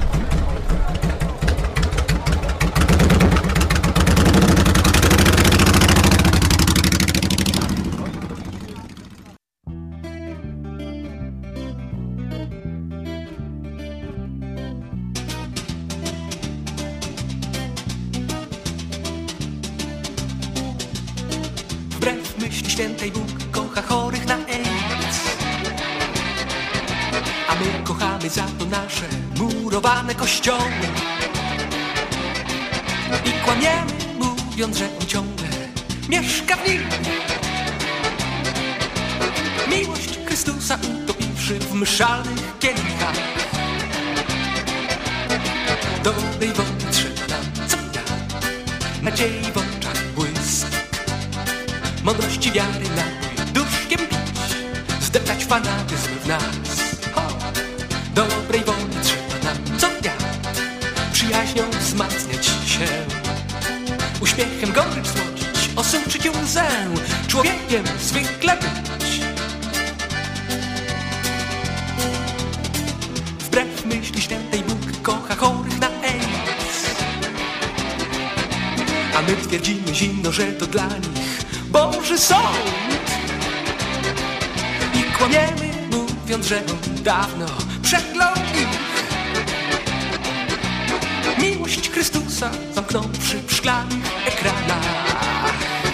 Wbrew myśli świętej Bóg kocha chorych na AIDS, a my kochamy za to nasze murowane kościoły i kłamiemy, mówiąc, że On ciągle mieszka w nich. Miłość Chrystusa utopiwszy w mszalnych kielichach, dobrej wody trzeba nam co dnia, nadziei w oczach błysk, mądrości wiary napój duszkiem pić, zdeptać fanatyzm w nas. Dobrej woli trzeba nam co dnia, przyjaźnią wzmacniać się, uśmiechem gorycz słodzić, osuszyć łzę, człowiekiem zwykle być. Wbrew myśli świętej Bóg kocha chorych na AIDS, a my twierdzimy zimno, że to dla nich Boży sąd i kłamiemy, mówiąc, że On dawno przeklął ich. Miłość Chrystusa zamknąwszy w szklanych ekranach,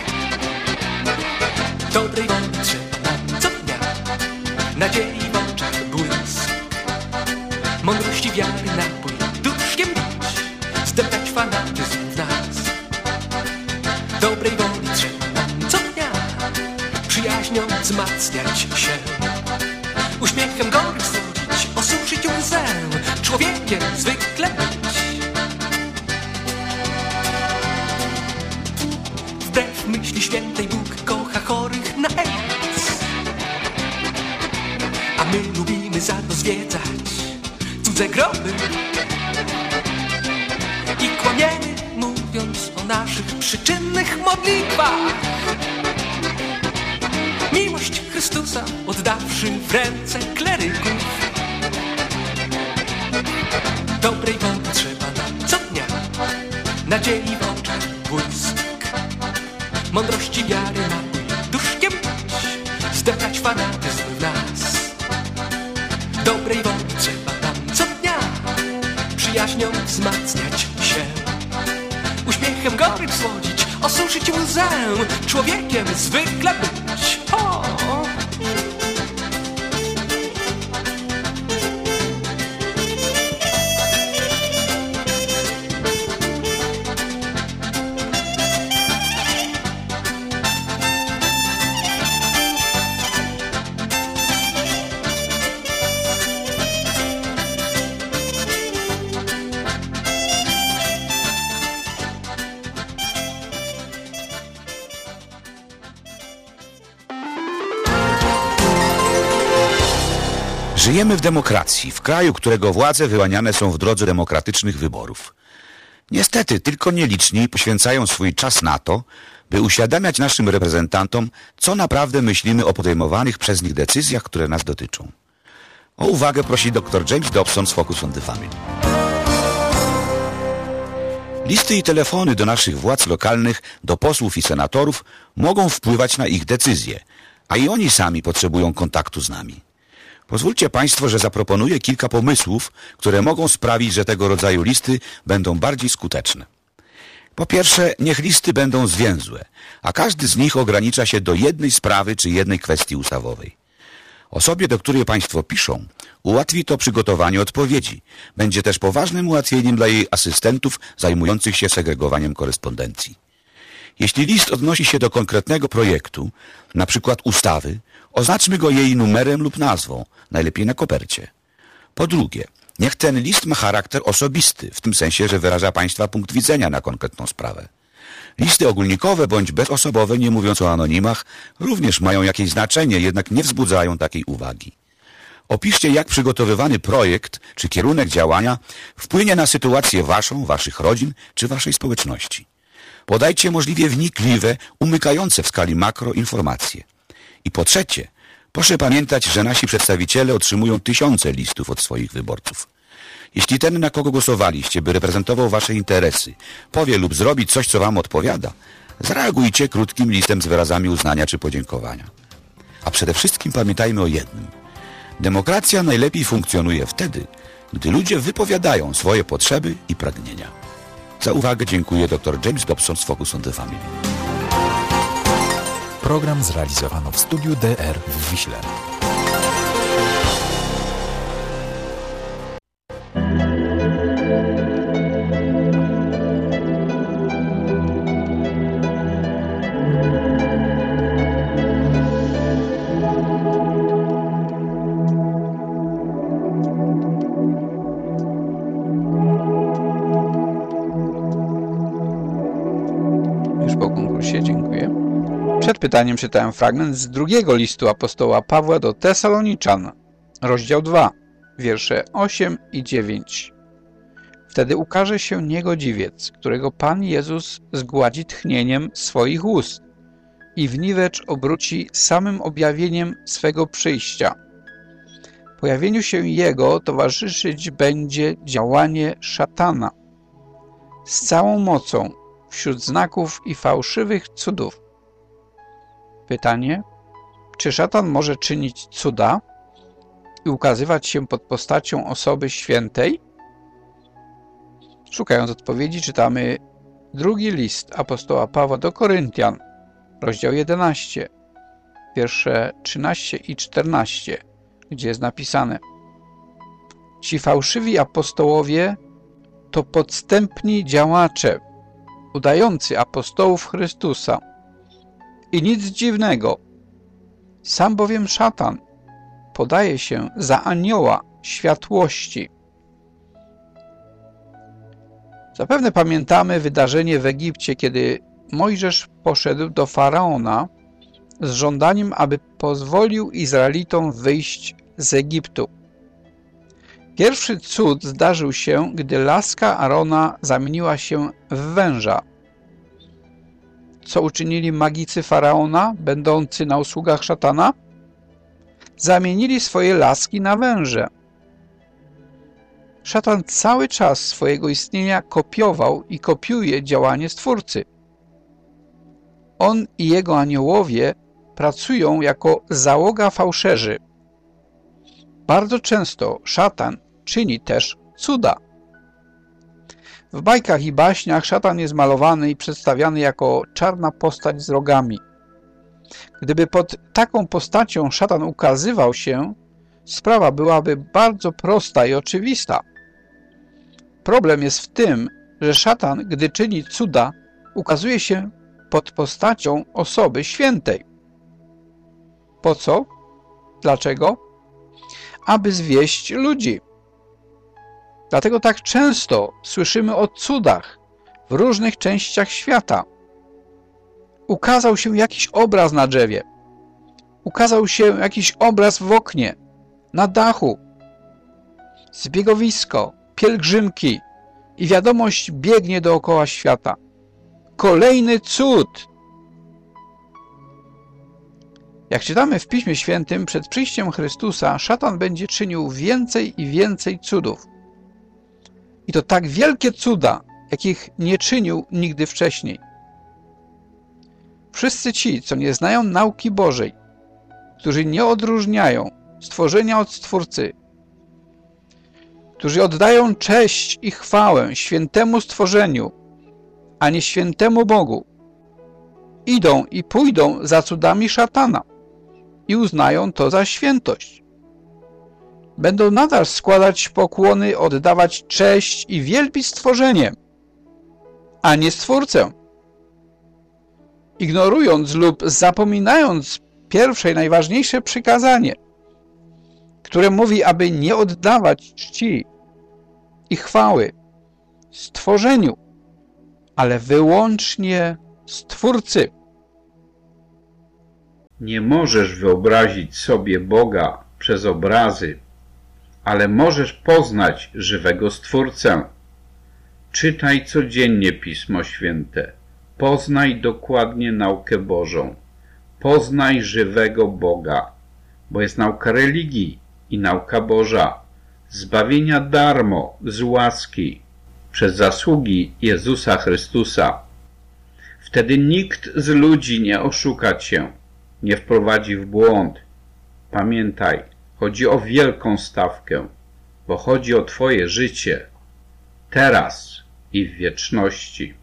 dobrej woli trzeba nam co dnia, nadziei w oczach błysk, mądrości wiary napój duszkiem bić, zdeptać fanatyzm w nas. Dobrej woli trzeba nam co dnia, przyjaźnią wzmacniać się, uśmiechem gorycz słodzić, osuszyć łzę, człowiekiem zwykle być. Wbrew myśli świętej Bóg kocha chorych na AIDS, a my lubimy za to zwiedzać cudze groby i kłamiemy, mówiąc o naszych przyczynnych modlitwach. miłość Chrystusa, oddawszy w ręce kleryków. Dobrej woli trzeba nam co dnia, nadziei w oczach błysk, mądrości wiary napój duszkiem pić, zdeptać fanatyzm w nas. Dobrej woli trzeba nam co dnia, przyjaźnią wzmacniać się, uśmiechem gorycz słodzić, osuszyć łzę, człowiekiem zwykle być. O! Żyjemy w demokracji, w kraju, którego władze wyłaniane są w drodze demokratycznych wyborów. Niestety, tylko nieliczni poświęcają swój czas na to, by uświadamiać naszym reprezentantom, co naprawdę myślimy o podejmowanych przez nich decyzjach, które nas dotyczą. O uwagę prosi dr James Dobson z Focus on the Family. Listy i telefony do naszych władz lokalnych, do posłów i senatorów mogą wpływać na ich decyzje, a i oni sami potrzebują kontaktu z nami. Pozwólcie Państwo, że zaproponuję kilka pomysłów, które mogą sprawić, że tego rodzaju listy będą bardziej skuteczne. Po pierwsze, niech listy będą zwięzłe, a każdy z nich ogranicza się do jednej sprawy czy jednej kwestii ustawowej. Osobie, do której Państwo piszą, ułatwi to przygotowanie odpowiedzi. Będzie też poważnym ułatwieniem dla jej asystentów zajmujących się segregowaniem korespondencji. Jeśli list odnosi się do konkretnego projektu, na przykład ustawy, oznaczmy go jej numerem lub nazwą, najlepiej na kopercie. Po drugie, niech ten list ma charakter osobisty, w tym sensie, że wyraża Państwa punkt widzenia na konkretną sprawę. Listy ogólnikowe bądź bezosobowe, nie mówiąc o anonimach, również mają jakieś znaczenie, jednak nie wzbudzają takiej uwagi. Opiszcie, jak przygotowywany projekt czy kierunek działania wpłynie na sytuację Waszą, Waszych rodzin czy Waszej społeczności. Podajcie możliwie wnikliwe, umykające w skali makro informacje. I po trzecie, proszę pamiętać, że nasi przedstawiciele otrzymują tysiące listów od swoich wyborców. Jeśli ten, na kogo głosowaliście, by reprezentował Wasze interesy, powie lub zrobi coś, co Wam odpowiada, zareagujcie krótkim listem z wyrazami uznania czy podziękowania. A przede wszystkim pamiętajmy o jednym. Demokracja najlepiej funkcjonuje wtedy, gdy ludzie wypowiadają swoje potrzeby i pragnienia. Za uwagę dziękuję dr James Dobson z Focus on the Family. Program zrealizowano w studiu DR w Wiśle. Już po konkursie, dziękuję. Przed pytaniem czytałem fragment z drugiego listu apostoła Pawła do Tesaloniczan, rozdział 2, wiersze 8 i 9. Wtedy ukaże się niegodziwiec, którego Pan Jezus zgładzi tchnieniem swoich ust i w niwecz obróci samym objawieniem swego przyjścia. Pojawieniu się Jego towarzyszyć będzie działanie szatana z całą mocą wśród znaków i fałszywych cudów. Pytanie, czy szatan może czynić cuda i ukazywać się pod postacią osoby świętej? Szukając odpowiedzi, czytamy drugi list apostoła Pawła do Koryntian, rozdział 11, wiersze 13 i 14, gdzie jest napisane: Ci fałszywi apostołowie to podstępni działacze, udający apostołów Chrystusa. I nic dziwnego, sam bowiem szatan podaje się za anioła światłości. Zapewne pamiętamy wydarzenie w Egipcie, kiedy Mojżesz poszedł do Faraona z żądaniem, aby pozwolił Izraelitom wyjść z Egiptu. Pierwszy cud zdarzył się, gdy laska Arona zamieniła się w węża. co uczynili magicy Faraona, będący na usługach szatana? Zamienili swoje laski na węże. Szatan cały czas swojego istnienia kopiował i kopiuje działanie Stwórcy. On i jego aniołowie pracują jako załoga fałszerzy. Bardzo często szatan czyni też cuda. W bajkach i baśniach szatan jest malowany i przedstawiany jako czarna postać z rogami. Gdyby pod taką postacią szatan ukazywał się, sprawa byłaby bardzo prosta i oczywista. Problem jest w tym, że szatan, gdy czyni cuda, ukazuje się pod postacią osoby świętej. Po co? Dlaczego? Aby zwieść ludzi. Dlatego tak często słyszymy o cudach w różnych częściach świata. Ukazał się jakiś obraz na drzewie. Ukazał się jakiś obraz w oknie, na dachu. Zbiegowisko, pielgrzymki i wiadomość biegnie dookoła świata. Kolejny cud! Jak czytamy w Piśmie Świętym, przed przyjściem Chrystusa szatan będzie czynił więcej i więcej cudów. I to tak wielkie cuda, jakich nie czynił nigdy wcześniej. Wszyscy ci, co nie znają nauki Bożej, którzy nie odróżniają stworzenia od Stwórcy, którzy oddają cześć i chwałę świętemu stworzeniu, a nie świętemu Bogu, idą i pójdą za cudami szatana i uznają to za świętość. Będą nadal składać pokłony, oddawać cześć i wielbić stworzenie, a nie Stwórcę. Ignorując lub zapominając pierwsze i najważniejsze przykazanie, które mówi, aby nie oddawać czci i chwały stworzeniu, ale wyłącznie Stwórcy. Nie możesz wyobrazić sobie Boga przez obrazy, ale możesz poznać żywego Stwórcę. Czytaj codziennie Pismo Święte. Poznaj dokładnie naukę Bożą. Poznaj żywego Boga, bo jest nauka religii i nauka Boża, zbawienia darmo, z łaski, przez zasługi Jezusa Chrystusa. Wtedy nikt z ludzi nie oszuka cię, nie wprowadzi w błąd. Pamiętaj, chodzi o wielką stawkę, bo chodzi o twoje życie, teraz i w wieczności.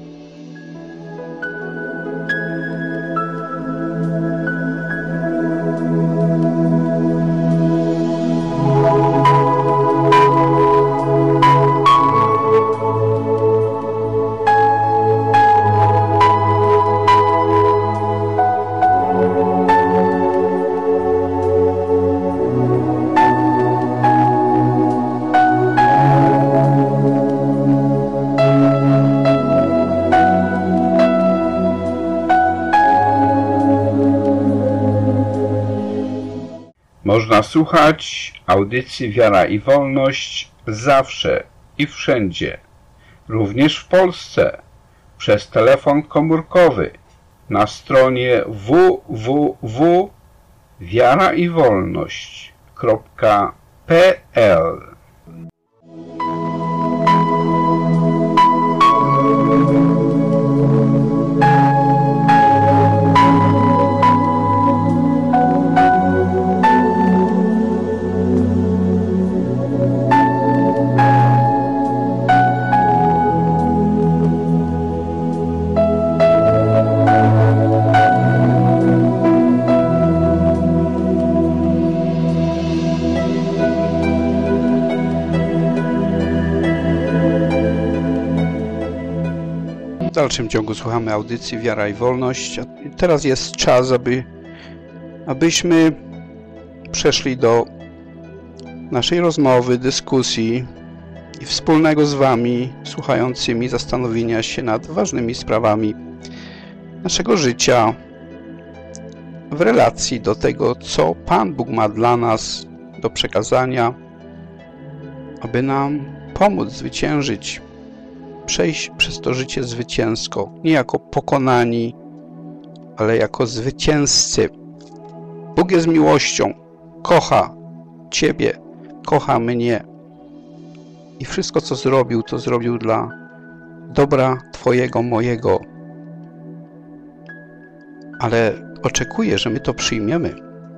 Można słuchać audycji Wiara i Wolność zawsze i wszędzie, również w Polsce, przez telefon komórkowy na stronie www.wiaraiwolność.pl. W dalszym ciągu słuchamy audycji Wiara i Wolność. Teraz jest czas, abyśmy przeszli do naszej rozmowy, dyskusji i wspólnego z Wami, słuchającymi, zastanowienia się nad ważnymi sprawami naszego życia w relacji do tego, co Pan Bóg ma dla nas do przekazania, aby nam pomóc zwyciężyć przejść przez to życie zwycięsko. Nie jako pokonani, ale jako zwycięzcy. Bóg jest miłością. Kocha Ciebie, kocha mnie. I wszystko, co zrobił, to zrobił dla dobra Twojego, mojego. Ale oczekuje, że my to przyjmiemy.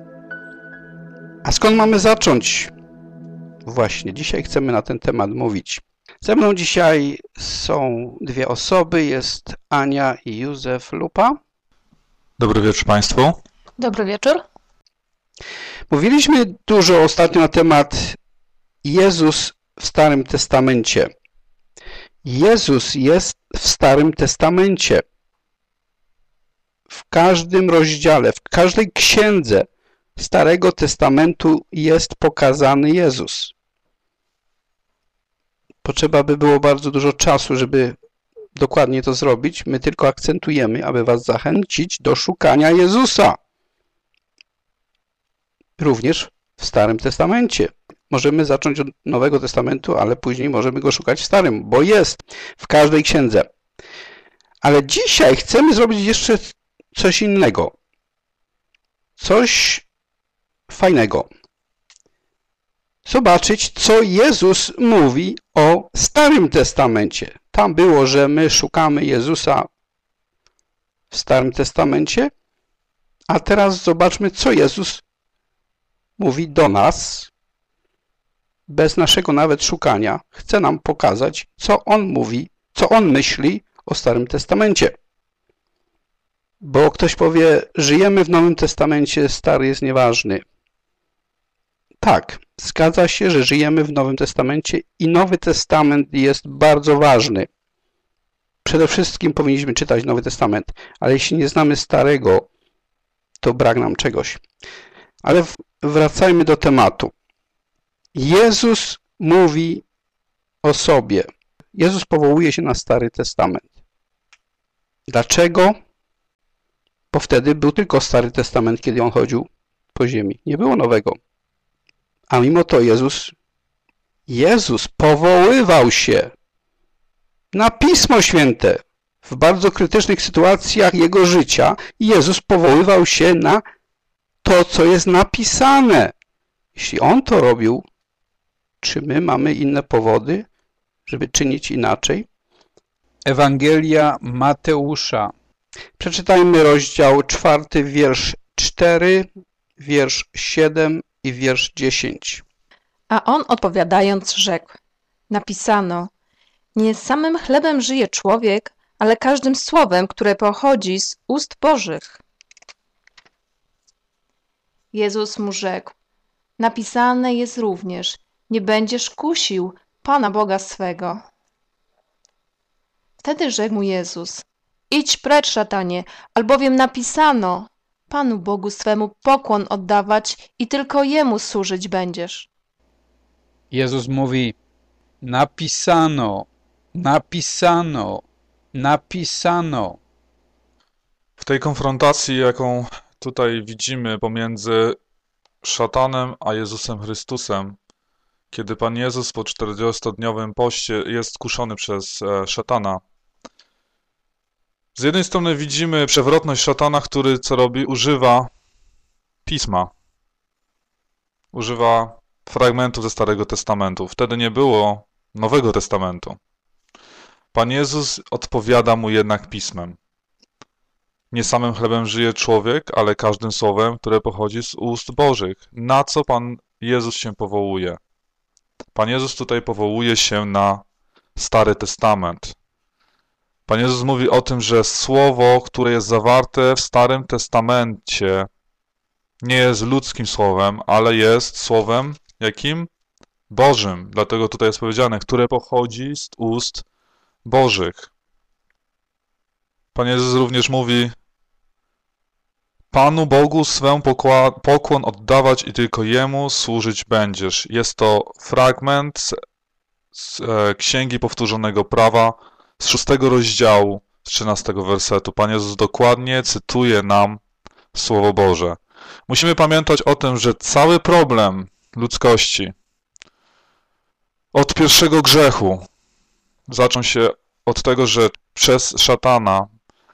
A skąd mamy zacząć? Właśnie, dzisiaj chcemy na ten temat mówić. Ze mną dzisiaj są dwie osoby. Jest Ania i Józef Lupa. Dobry wieczór Państwu. Dobry wieczór. Mówiliśmy dużo ostatnio na temat Jezus w Starym Testamencie. Jezus jest w Starym Testamencie. W każdym rozdziale, w każdej księdze Starego Testamentu jest pokazany Jezus. Potrzeba by było bardzo dużo czasu, żeby dokładnie to zrobić. My tylko akcentujemy, aby was zachęcić do szukania Jezusa. Również w Starym Testamencie. Możemy zacząć od Nowego Testamentu, ale później możemy go szukać w Starym, bo jest w każdej księdze. Ale dzisiaj chcemy zrobić jeszcze coś innego. Coś fajnego. Zobaczyć, co Jezus mówi o Starym Testamencie. Tam było, że my szukamy Jezusa w Starym Testamencie, a teraz zobaczmy, co Jezus mówi do nas, bez naszego nawet szukania. Chce nam pokazać, co On mówi, co On myśli o Starym Testamencie. Bo ktoś powie, żyjemy w Nowym Testamencie, Stary jest nieważny. Tak, zgadza się, że żyjemy w Nowym Testamencie i Nowy Testament jest bardzo ważny. Przede wszystkim powinniśmy czytać Nowy Testament, ale jeśli nie znamy Starego, to brak nam czegoś. Ale wracajmy do tematu. Jezus mówi o sobie. Jezus powołuje się na Stary Testament. Dlaczego? Bo wtedy był tylko Stary Testament, kiedy On chodził po ziemi. Nie było Nowego. A mimo to Jezus powoływał się na Pismo Święte. W bardzo krytycznych sytuacjach Jego życia Jezus powoływał się na to, co jest napisane. Jeśli On to robił, czy my mamy inne powody, żeby czynić inaczej? Ewangelia Mateusza. Przeczytajmy rozdział 4, wiersz 4, wiersz 7 i wiersz 10. A on odpowiadając rzekł: napisano, nie samym chlebem żyje człowiek, ale każdym słowem, które pochodzi z ust Bożych. Jezus mu rzekł: napisane jest również, nie będziesz kusił Pana Boga swego. Wtedy rzekł mu Jezus: idź precz, szatanie, albowiem napisano, Panu Bogu swemu pokłon oddawać i tylko Jemu służyć będziesz. Jezus mówi: napisano, napisano, napisano. W tej konfrontacji, jaką tutaj widzimy pomiędzy szatanem a Jezusem Chrystusem, kiedy Pan Jezus po 40-dniowym poście jest kuszony przez szatana, z jednej strony widzimy przewrotność szatana, który co robi? Używa Pisma. Używa fragmentów ze Starego Testamentu. Wtedy nie było Nowego Testamentu. Pan Jezus odpowiada mu jednak Pismem. Nie samym chlebem żyje człowiek, ale każdym słowem, które pochodzi z ust Bożych. Na co Pan Jezus się powołuje? Pan Jezus tutaj powołuje się na Stary Testament. Pan Jezus mówi o tym, że słowo, które jest zawarte w Starym Testamencie, nie jest ludzkim słowem, ale jest słowem jakim? Bożym. Dlatego tutaj jest powiedziane, które pochodzi z ust Bożych. Pan Jezus również mówi: Panu Bogu swemu pokłon oddawać i tylko Jemu służyć będziesz. Jest to fragment z Księgi Powtórzonego Prawa, z 6 rozdziału, z 13 wersetu. Pan Jezus dokładnie cytuje nam Słowo Boże. Musimy pamiętać o tym, że cały problem ludzkości od pierwszego grzechu zaczął się od tego, że przez szatana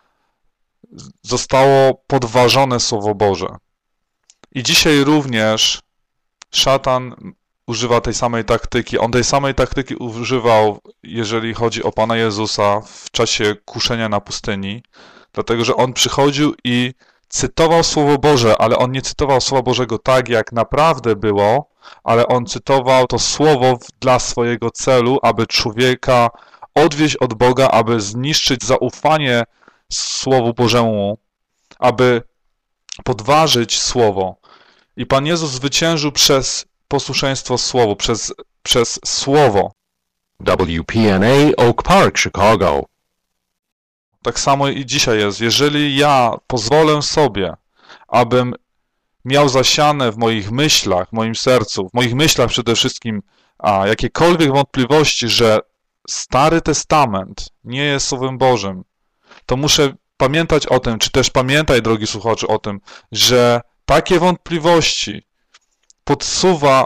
zostało podważone Słowo Boże. I dzisiaj również szatan używa tej samej taktyki. On tej samej taktyki używał, jeżeli chodzi o Pana Jezusa w czasie kuszenia na pustyni, dlatego że on przychodził i cytował Słowo Boże, ale on nie cytował Słowa Bożego tak, jak naprawdę było, ale on cytował to Słowo dla swojego celu, aby człowieka odwieźć od Boga, aby zniszczyć zaufanie Słowu Bożemu, aby podważyć Słowo. I Pan Jezus zwyciężył przez posłuszeństwo Słowu, przez Słowo. WPNA Oak Park, Chicago. Tak samo i dzisiaj jest. Jeżeli ja pozwolę sobie, abym miał zasiane w moich myślach, w moim sercu, w moich myślach przede wszystkim jakiekolwiek wątpliwości, że Stary Testament nie jest Słowem Bożym, to muszę pamiętać o tym, czy też pamiętaj, drogi słuchaczu, o tym, że takie wątpliwości podsuwa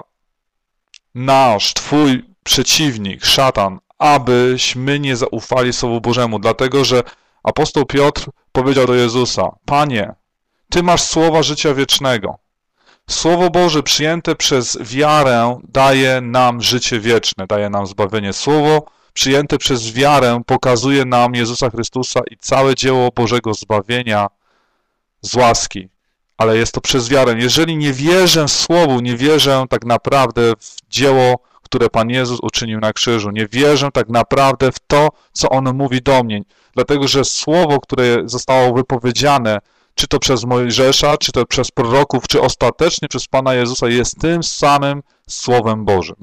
twój przeciwnik, szatan, abyśmy nie zaufali Słowu Bożemu, dlatego że apostoł Piotr powiedział do Jezusa: Panie, Ty masz słowa życia wiecznego. Słowo Boże przyjęte przez wiarę daje nam życie wieczne, daje nam zbawienie. Słowo przyjęte przez wiarę pokazuje nam Jezusa Chrystusa i całe dzieło Bożego zbawienia z łaski. Ale jest to przez wiarę. Jeżeli nie wierzę Słowu, nie wierzę tak naprawdę w dzieło, które Pan Jezus uczynił na krzyżu. Nie wierzę tak naprawdę w to, co On mówi do mnie. Dlatego, że Słowo, które zostało wypowiedziane, czy to przez Mojżesza, czy to przez proroków, czy ostatecznie przez Pana Jezusa, jest tym samym Słowem Bożym.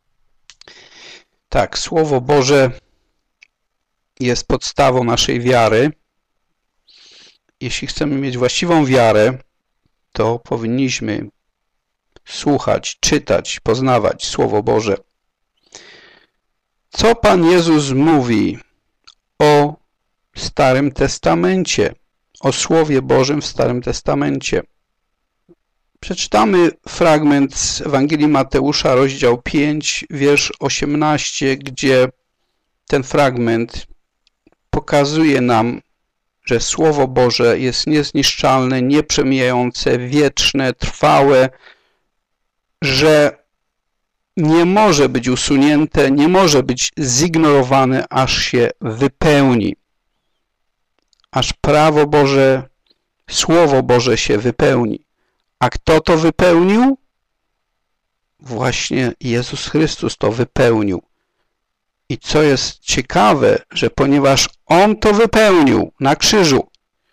Tak, Słowo Boże jest podstawą naszej wiary. Jeśli chcemy mieć właściwą wiarę, to powinniśmy słuchać, czytać, poznawać Słowo Boże. Co Pan Jezus mówi o Starym Testamencie, o Słowie Bożym w Starym Testamencie? Przeczytamy fragment z Ewangelii Mateusza, rozdział 5, wiersz 18, gdzie ten fragment pokazuje nam, że Słowo Boże jest niezniszczalne, nieprzemijające, wieczne, trwałe, że nie może być usunięte, nie może być zignorowane, aż się wypełni. Aż prawo Boże, Słowo Boże się wypełni. A kto to wypełnił? Właśnie Jezus Chrystus to wypełnił. I co jest ciekawe, że ponieważ On to wypełnił na krzyżu,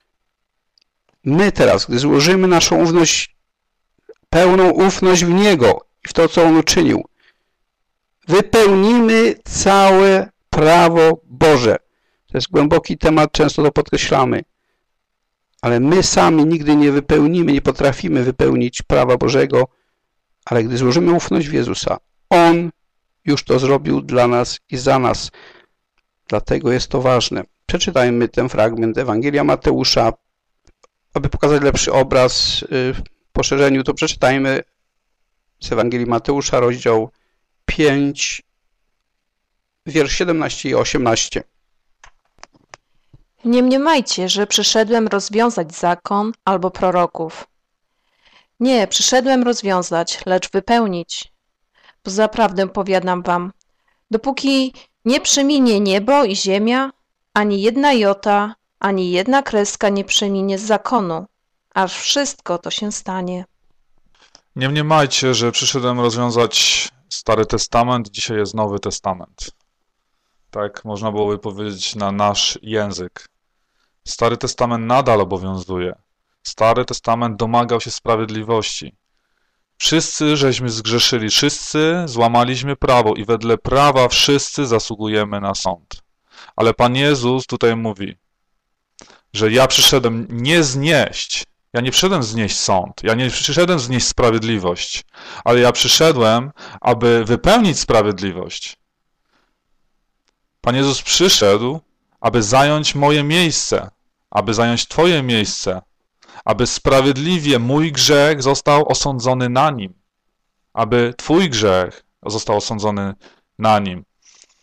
my teraz, gdy złożymy naszą ufność, pełną ufność w Niego i w to, co On uczynił, wypełnimy całe prawo Boże. To jest głęboki temat, często to podkreślamy. Ale my sami nigdy nie wypełnimy, nie potrafimy wypełnić prawa Bożego, ale gdy złożymy ufność w Jezusa, On już to zrobił dla nas i za nas. Dlatego jest to ważne. Przeczytajmy ten fragment Ewangelia Mateusza. Aby pokazać lepszy obraz w poszerzeniu, to przeczytajmy z Ewangelii Mateusza, rozdział 5, wiersz 17 i 18. Nie mniemajcie, że przyszedłem rozwiązać zakon albo proroków. Nie, przyszedłem rozwiązać, lecz wypełnić. Bo zaprawdę powiadam wam, dopóki nie przeminie niebo i ziemia, ani jedna jota, ani jedna kreska nie przeminie z zakonu, aż wszystko to się stanie. Nie mniemajcie, że przyszedłem rozwiązać Stary Testament, dzisiaj jest Nowy Testament. Tak można byłoby powiedzieć na nasz język. Stary Testament nadal obowiązuje. Stary Testament domagał się sprawiedliwości. Wszyscy żeśmy zgrzeszyli, wszyscy złamaliśmy prawo i wedle prawa wszyscy zasługujemy na sąd. Ale Pan Jezus tutaj mówi, że ja przyszedłem nie znieść, ja nie przyszedłem znieść sąd, ja nie przyszedłem znieść sprawiedliwość, ale ja przyszedłem, aby wypełnić sprawiedliwość. Pan Jezus przyszedł, aby zająć moje miejsce, aby zająć Twoje miejsce, aby sprawiedliwie mój grzech został osądzony na Nim, aby Twój grzech został osądzony na Nim.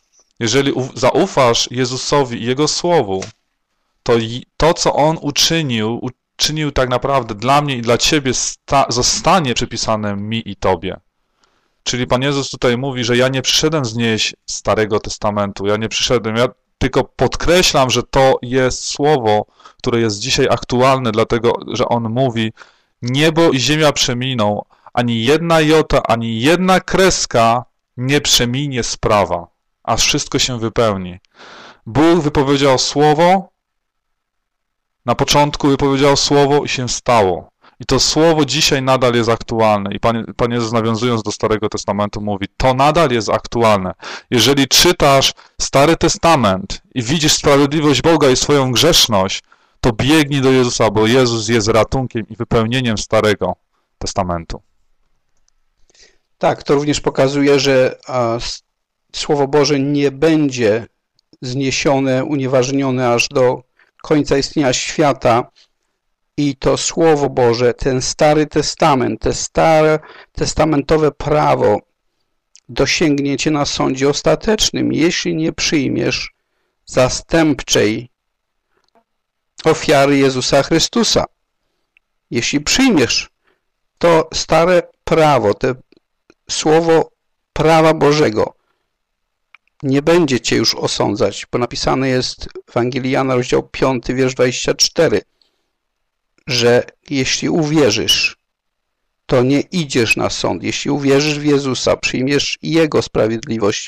Jeżeli zaufasz Jezusowi i Jego Słowu, to co On uczynił tak naprawdę dla mnie i dla Ciebie zostanie przypisane mi i Tobie. Czyli Pan Jezus tutaj mówi, że ja nie przyszedłem znieść Starego Testamentu, ja nie przyszedłem, ja tylko podkreślam, że to jest słowo, które jest dzisiaj aktualne, dlatego, że On mówi, niebo i ziemia przeminą, ani jedna jota, ani jedna kreska nie przeminie z prawa, aż wszystko się wypełni. Bóg wypowiedział słowo, na początku wypowiedział słowo i się stało. I to słowo dzisiaj nadal jest aktualne. I Pan Jezus, nawiązując do Starego Testamentu, mówi, to nadal jest aktualne. Jeżeli czytasz Stary Testament i widzisz sprawiedliwość Boga i swoją grzeszność, to biegnij do Jezusa, bo Jezus jest ratunkiem i wypełnieniem Starego Testamentu. Tak, to również pokazuje, że Słowo Boże nie będzie zniesione, unieważnione aż do końca istnienia świata i to Słowo Boże, ten Stary Testament, te stare testamentowe prawo dosięgnie cię na sądzie ostatecznym, jeśli nie przyjmiesz zastępczej ofiary Jezusa Chrystusa. Jeśli przyjmiesz to stare prawo, te słowo prawa Bożego, nie będzie cię już osądzać, bo napisane jest w Ewangelii Jana, rozdział 5, wiersz 24, że jeśli uwierzysz, to nie idziesz na sąd. Jeśli uwierzysz w Jezusa, przyjmiesz Jego sprawiedliwość,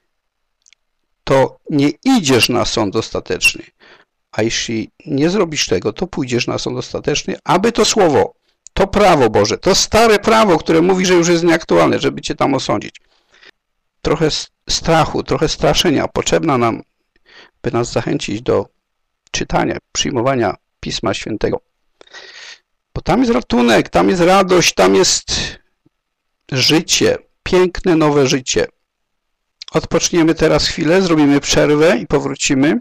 to nie idziesz na sąd ostateczny. A jeśli nie zrobisz tego, to pójdziesz na sąd ostateczny, aby to słowo, to prawo Boże, to stare prawo, które mówi, że już jest nieaktualne, żeby cię tam osądzić. Trochę strachu, trochę straszenia potrzebna nam, by nas zachęcić do czytania, przyjmowania Pisma Świętego. Bo tam jest ratunek, tam jest radość, tam jest życie, piękne, nowe życie. Odpoczniemy teraz chwilę, zrobimy przerwę i powrócimy.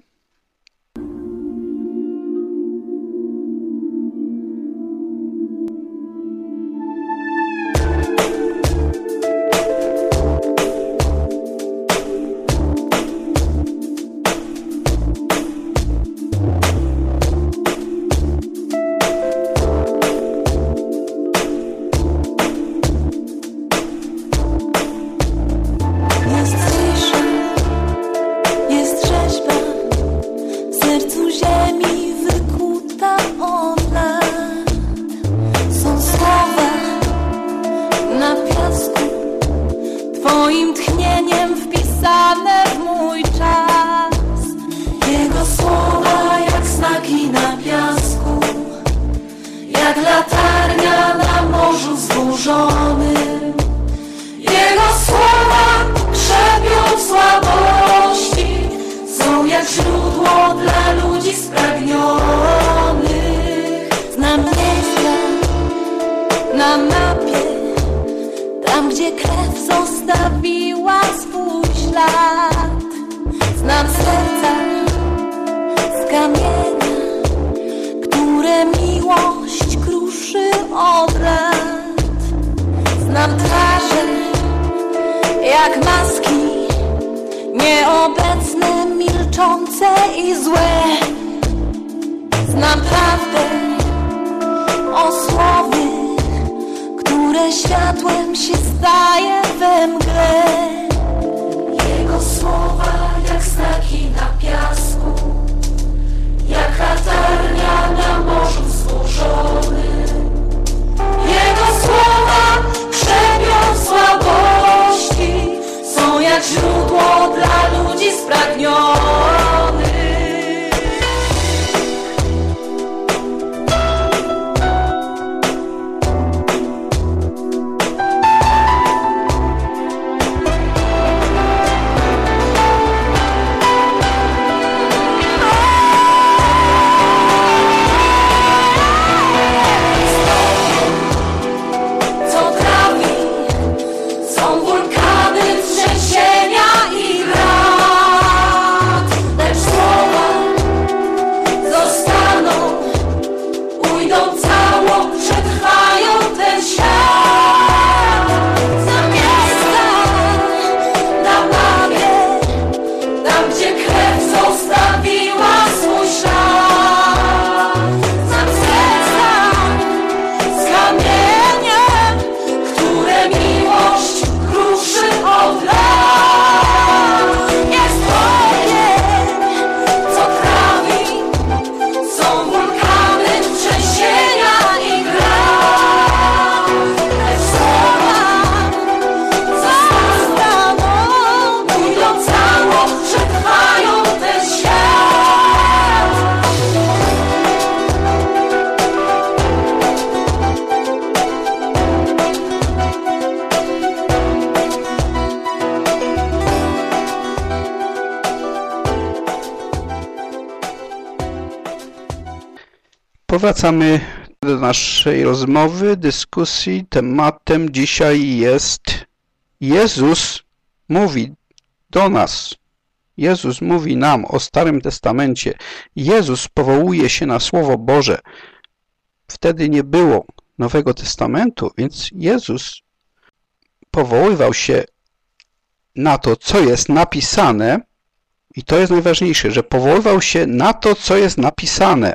Powracamy do naszej rozmowy, dyskusji. Tematem dzisiaj jest Jezus mówi do nas. Jezus mówi nam o Starym Testamencie. Jezus powołuje się na Słowo Boże. Wtedy nie było Nowego Testamentu, więc Jezus powoływał się na to, co jest napisane, i to jest najważniejsze, że powoływał się na to, co jest napisane.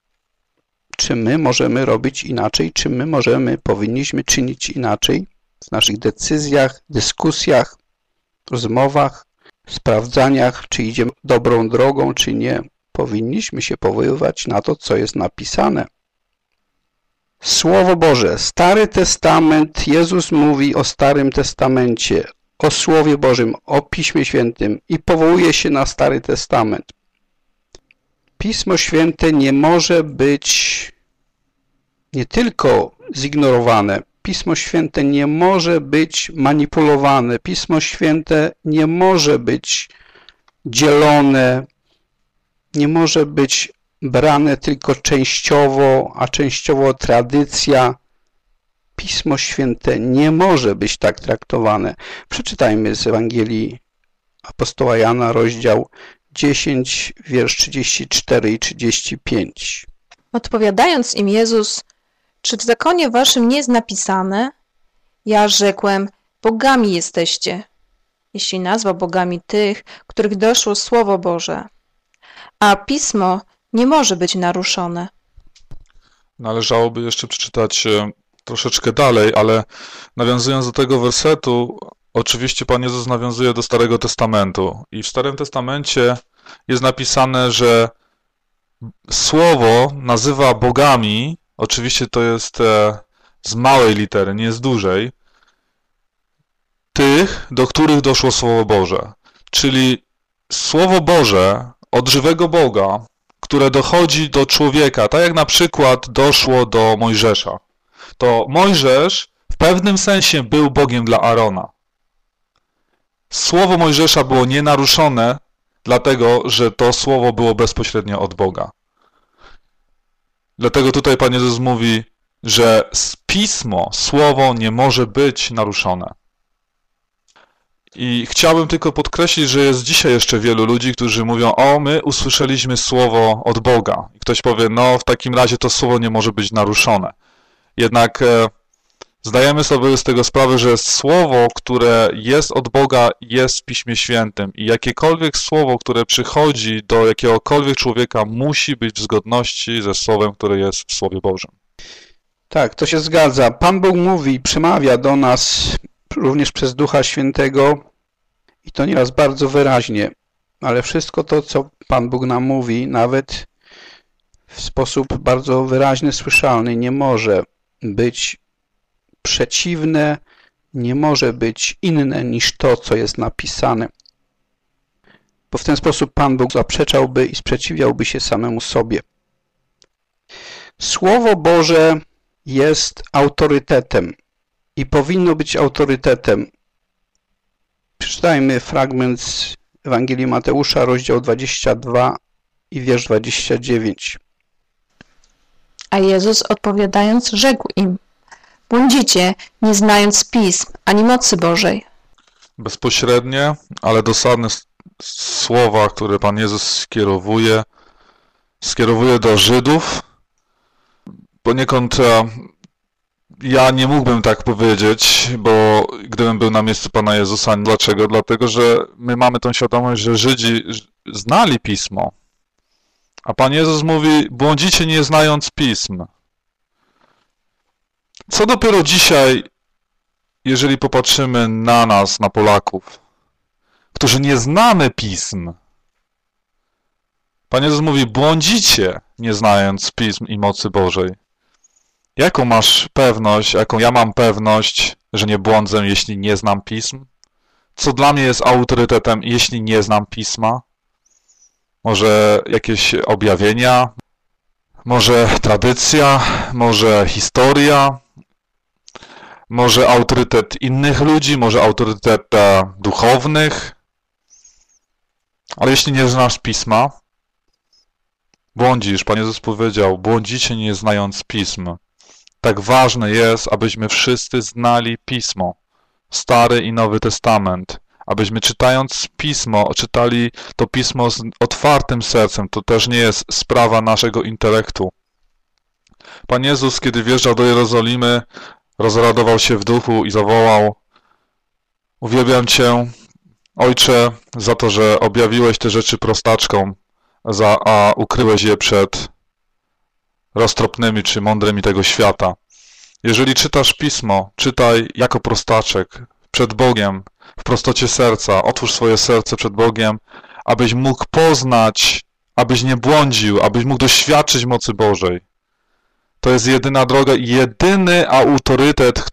Czy my możemy robić inaczej, czy my powinniśmy czynić inaczej w naszych decyzjach, dyskusjach, rozmowach, sprawdzaniach, czy idziemy dobrą drogą, czy nie. Powinniśmy się powoływać na to, co jest napisane. Słowo Boże, Stary Testament, Jezus mówi o Starym Testamencie, o Słowie Bożym, o Piśmie Świętym i powołuje się na Stary Testament. Pismo Święte nie może być nie tylko zignorowane, Pismo Święte nie może być manipulowane, Pismo Święte nie może być dzielone, nie może być brane tylko częściowo, a częściowo tradycja. Pismo Święte nie może być tak traktowane. Przeczytajmy z Ewangelii apostoła Jana, rozdział 10, wiersz 34 i 35. Odpowiadając im Jezus, czy w zakonie waszym nie jest napisane? Ja rzekłem, bogami jesteście, jeśli nazwał bogami tych, których doszło Słowo Boże. A Pismo nie może być naruszone. Należałoby jeszcze przeczytać troszeczkę dalej, ale nawiązując do tego wersetu, oczywiście Pan Jezus nawiązuje do Starego Testamentu. I w Starym Testamencie jest napisane, że Słowo nazywa bogami, oczywiście to jest z małej litery, nie z dużej, tych, do których doszło Słowo Boże. Czyli Słowo Boże od żywego Boga, które dochodzi do człowieka, tak jak na przykład doszło do Mojżesza. To Mojżesz w pewnym sensie był Bogiem dla Aarona. Słowo Mojżesza było nienaruszone, dlatego że to słowo było bezpośrednio od Boga. Dlatego tutaj Pan Jezus mówi, że Pismo, Słowo nie może być naruszone. I chciałbym tylko podkreślić, że jest dzisiaj jeszcze wielu ludzi, którzy mówią, o, my usłyszeliśmy słowo od Boga. I ktoś powie, no w takim razie to słowo nie może być naruszone. Jednak zdajemy sobie z tego sprawę, że słowo, które jest od Boga, jest w Piśmie Świętym. I jakiekolwiek słowo, które przychodzi do jakiegokolwiek człowieka, musi być w zgodności ze słowem, które jest w Słowie Bożym. Tak, to się zgadza. Pan Bóg mówi, przemawia do nas również przez Ducha Świętego i to nieraz bardzo wyraźnie, ale wszystko to, co Pan Bóg nam mówi, nawet w sposób bardzo wyraźny, słyszalny, nie może być przeciwne, nie może być inne niż to, co jest napisane. Bo w ten sposób Pan Bóg zaprzeczałby i sprzeciwiałby się samemu sobie. Słowo Boże jest autorytetem i powinno być autorytetem. Przeczytajmy fragment z Ewangelii Mateusza, rozdział 22 i wiersz 29. A Jezus odpowiadając rzekł im, błądzicie, nie znając Pism ani mocy Bożej. Bezpośrednie, ale dosadne słowa, które Pan Jezus skierowuje do Żydów. Poniekąd ja nie mógłbym tak powiedzieć, bo gdybym był na miejscu Pana Jezusa, dlaczego? Dlatego, że my mamy tą świadomość, że Żydzi znali Pismo, a Pan Jezus mówi, błądzicie nie znając Pism. Co dopiero dzisiaj, jeżeli popatrzymy na nas, na Polaków, którzy nie znamy Pism. Pan Jezus mówi, błądzicie nie znając Pism i mocy Bożej. Jaką masz pewność, jaką ja mam pewność, że nie błądzę, jeśli nie znam Pism? Co dla mnie jest autorytetem, jeśli nie znam Pisma? Może jakieś objawienia? Może tradycja? Może historia? Może autorytet innych ludzi? Może autorytet duchownych? Ale jeśli nie znasz Pisma, Błądzisz. Pan Jezus powiedział, błądzicie nie znając Pism. Tak ważne jest, abyśmy wszyscy znali Pismo, Stary i Nowy Testament. Abyśmy czytając Pismo, czytali to Pismo z otwartym sercem. To też nie jest sprawa naszego intelektu. Pan Jezus, kiedy wjeżdżał do Jerozolimy, rozradował się w duchu i zawołał: uwielbiam Cię, Ojcze, za to, że objawiłeś te rzeczy prostaczkom, a ukryłeś je przed roztropnymi czy mądrymi tego świata. Jeżeli czytasz Pismo, czytaj jako prostaczek, przed Bogiem, w prostocie serca. Otwórz swoje serce przed Bogiem, abyś mógł poznać, abyś nie błądził, abyś mógł doświadczyć mocy Bożej. To jest jedyna droga i jedyny autorytet,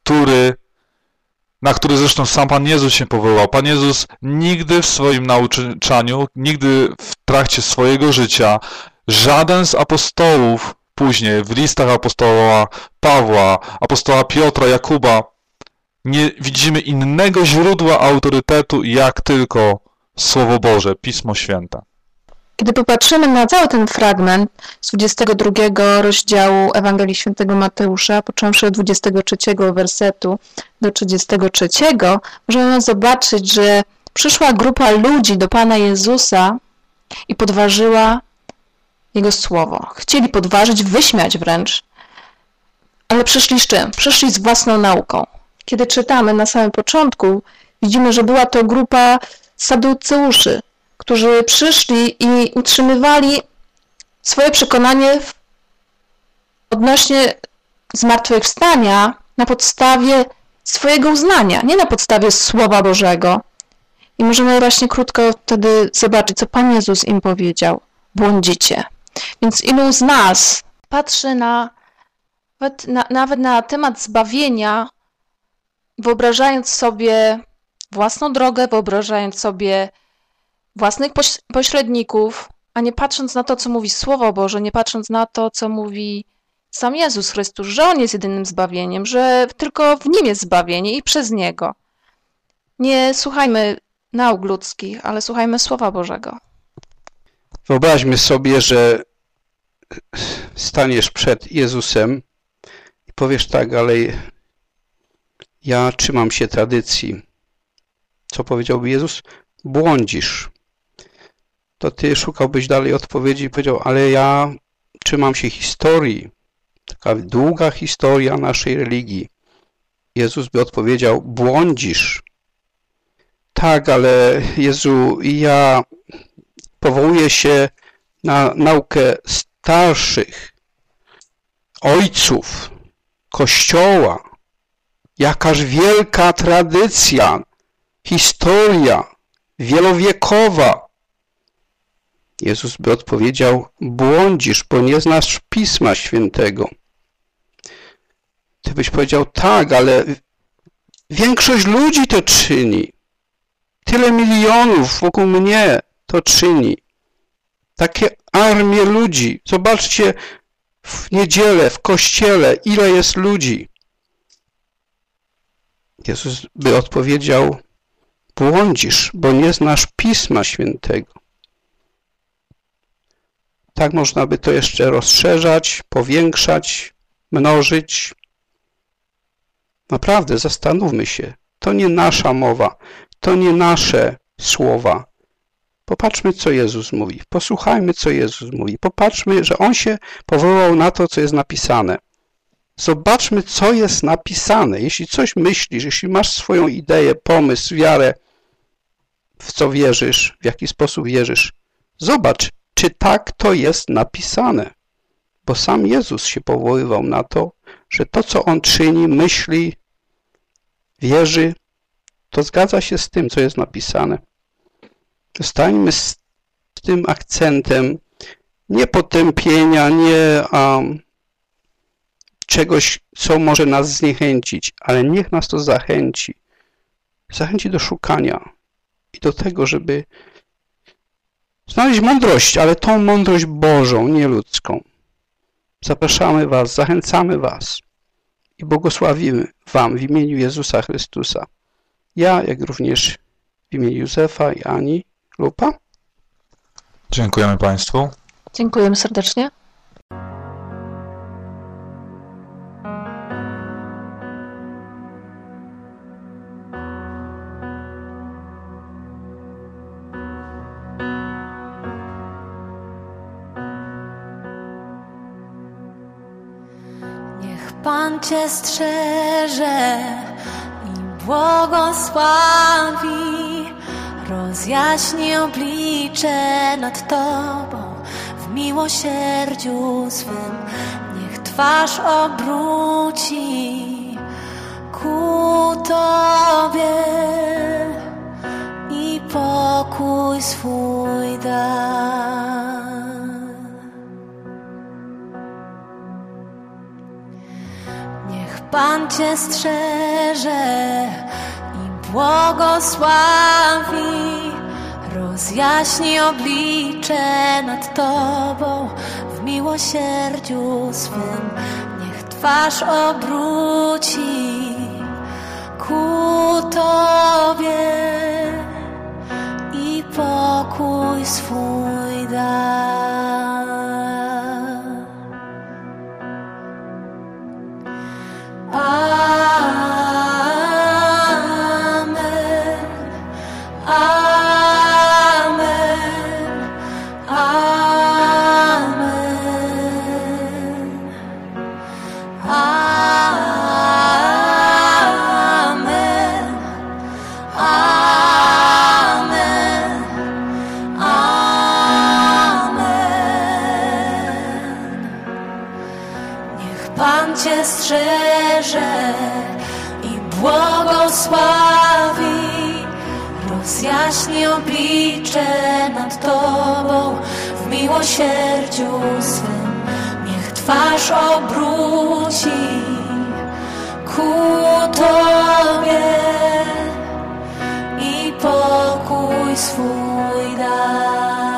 na który zresztą sam Pan Jezus się powołał. Pan Jezus nigdy w swoim nauczaniu, nigdy w trakcie swojego życia, żaden z apostołów później, w listach apostoła Pawła, apostoła Piotra, Jakuba, nie widzimy innego źródła autorytetu, jak tylko Słowo Boże, Pismo Święte. Kiedy popatrzymy na cały ten fragment z 22 rozdziału Ewangelii Świętego Mateusza, począwszy od 23 wersetu do 33, możemy zobaczyć, że przyszła grupa ludzi do Pana Jezusa i podważyła Jego słowo. Chcieli podważyć, wyśmiać wręcz, ale przyszli z czym? Przyszli z własną nauką. Kiedy czytamy na samym początku, widzimy, że była to grupa saduceuszy, którzy przyszli i utrzymywali swoje przekonanie odnośnie zmartwychwstania na podstawie swojego uznania, nie na podstawie Słowa Bożego. I możemy właśnie krótko wtedy zobaczyć, co Pan Jezus im powiedział. Błądzicie. Więc ilu z nas patrzy nawet na temat zbawienia, wyobrażając sobie własną drogę, wyobrażając sobie własnych pośredników, a nie patrząc na to, co mówi Słowo Boże, nie patrząc na to, co mówi sam Jezus Chrystus, że On jest jedynym zbawieniem, że tylko w Nim jest zbawienie i przez Niego. Nie słuchajmy nauk ludzkich, ale słuchajmy Słowa Bożego. Wyobraźmy sobie, że staniesz przed Jezusem i powiesz tak, ale ja trzymam się tradycji. Co powiedziałby Jezus? Błądzisz. To ty szukałbyś dalej odpowiedzi i powiedział, ale ja trzymam się historii. Taka długa historia naszej religii. Jezus by odpowiedział, błądzisz. Tak, ale Jezu, ja powołuję się na naukę starszych, ojców, Kościoła. Jakaż wielka tradycja, historia wielowiekowa. Jezus by odpowiedział, błądzisz, bo nie znasz Pisma Świętego. Ty byś powiedział, tak, ale większość ludzi to czyni. Tyle milionów wokół mnie to czyni. Takie armie ludzi. Zobaczcie w niedzielę, w kościele, ile jest ludzi. Jezus by odpowiedział, błądzisz, bo nie znasz Pisma Świętego. Tak można by to jeszcze rozszerzać, powiększać, mnożyć. Naprawdę, zastanówmy się. To nie nasza mowa, to nie nasze słowa. Popatrzmy, co Jezus mówi. Posłuchajmy, co Jezus mówi. Popatrzmy, że On się powołał na to, co jest napisane. Zobaczmy, co jest napisane. Jeśli coś myślisz, jeśli masz swoją ideę, pomysł, wiarę, w co wierzysz, w jaki sposób wierzysz, zobacz, czy tak to jest napisane. Bo sam Jezus się powoływał na to, że to, co On czyni, myśli, wierzy, to zgadza się z tym, co jest napisane. Zostańmy z tym akcentem nie potępienia, nie czegoś, co może nas zniechęcić, ale niech nas to zachęci. Zachęci do szukania i do tego, żeby znaleźć mądrość, ale tą mądrość Bożą, nie ludzką. Zapraszamy Was, zachęcamy Was i błogosławimy Wam w imieniu Jezusa Chrystusa. Ja, jak również w imieniu Józefa i Ani Lupa. Dziękujemy Państwu. Dziękujemy serdecznie. Pan Cię strzeże i błogosławi, rozjaśni oblicze nad Tobą w miłosierdziu swym. Niech twarz obróci ku Tobie i pokój swój da. Pan Cię strzeże i błogosławi, rozjaśni oblicze nad Tobą w miłosierdziu swym. Niech twarz obróci ku Tobie i pokój swój da. Cię strzeże i błogosławi, rozjaśni oblicze nad Tobą w miłosierdziu swym. Niech twarz obróci ku Tobie i pokój swój da.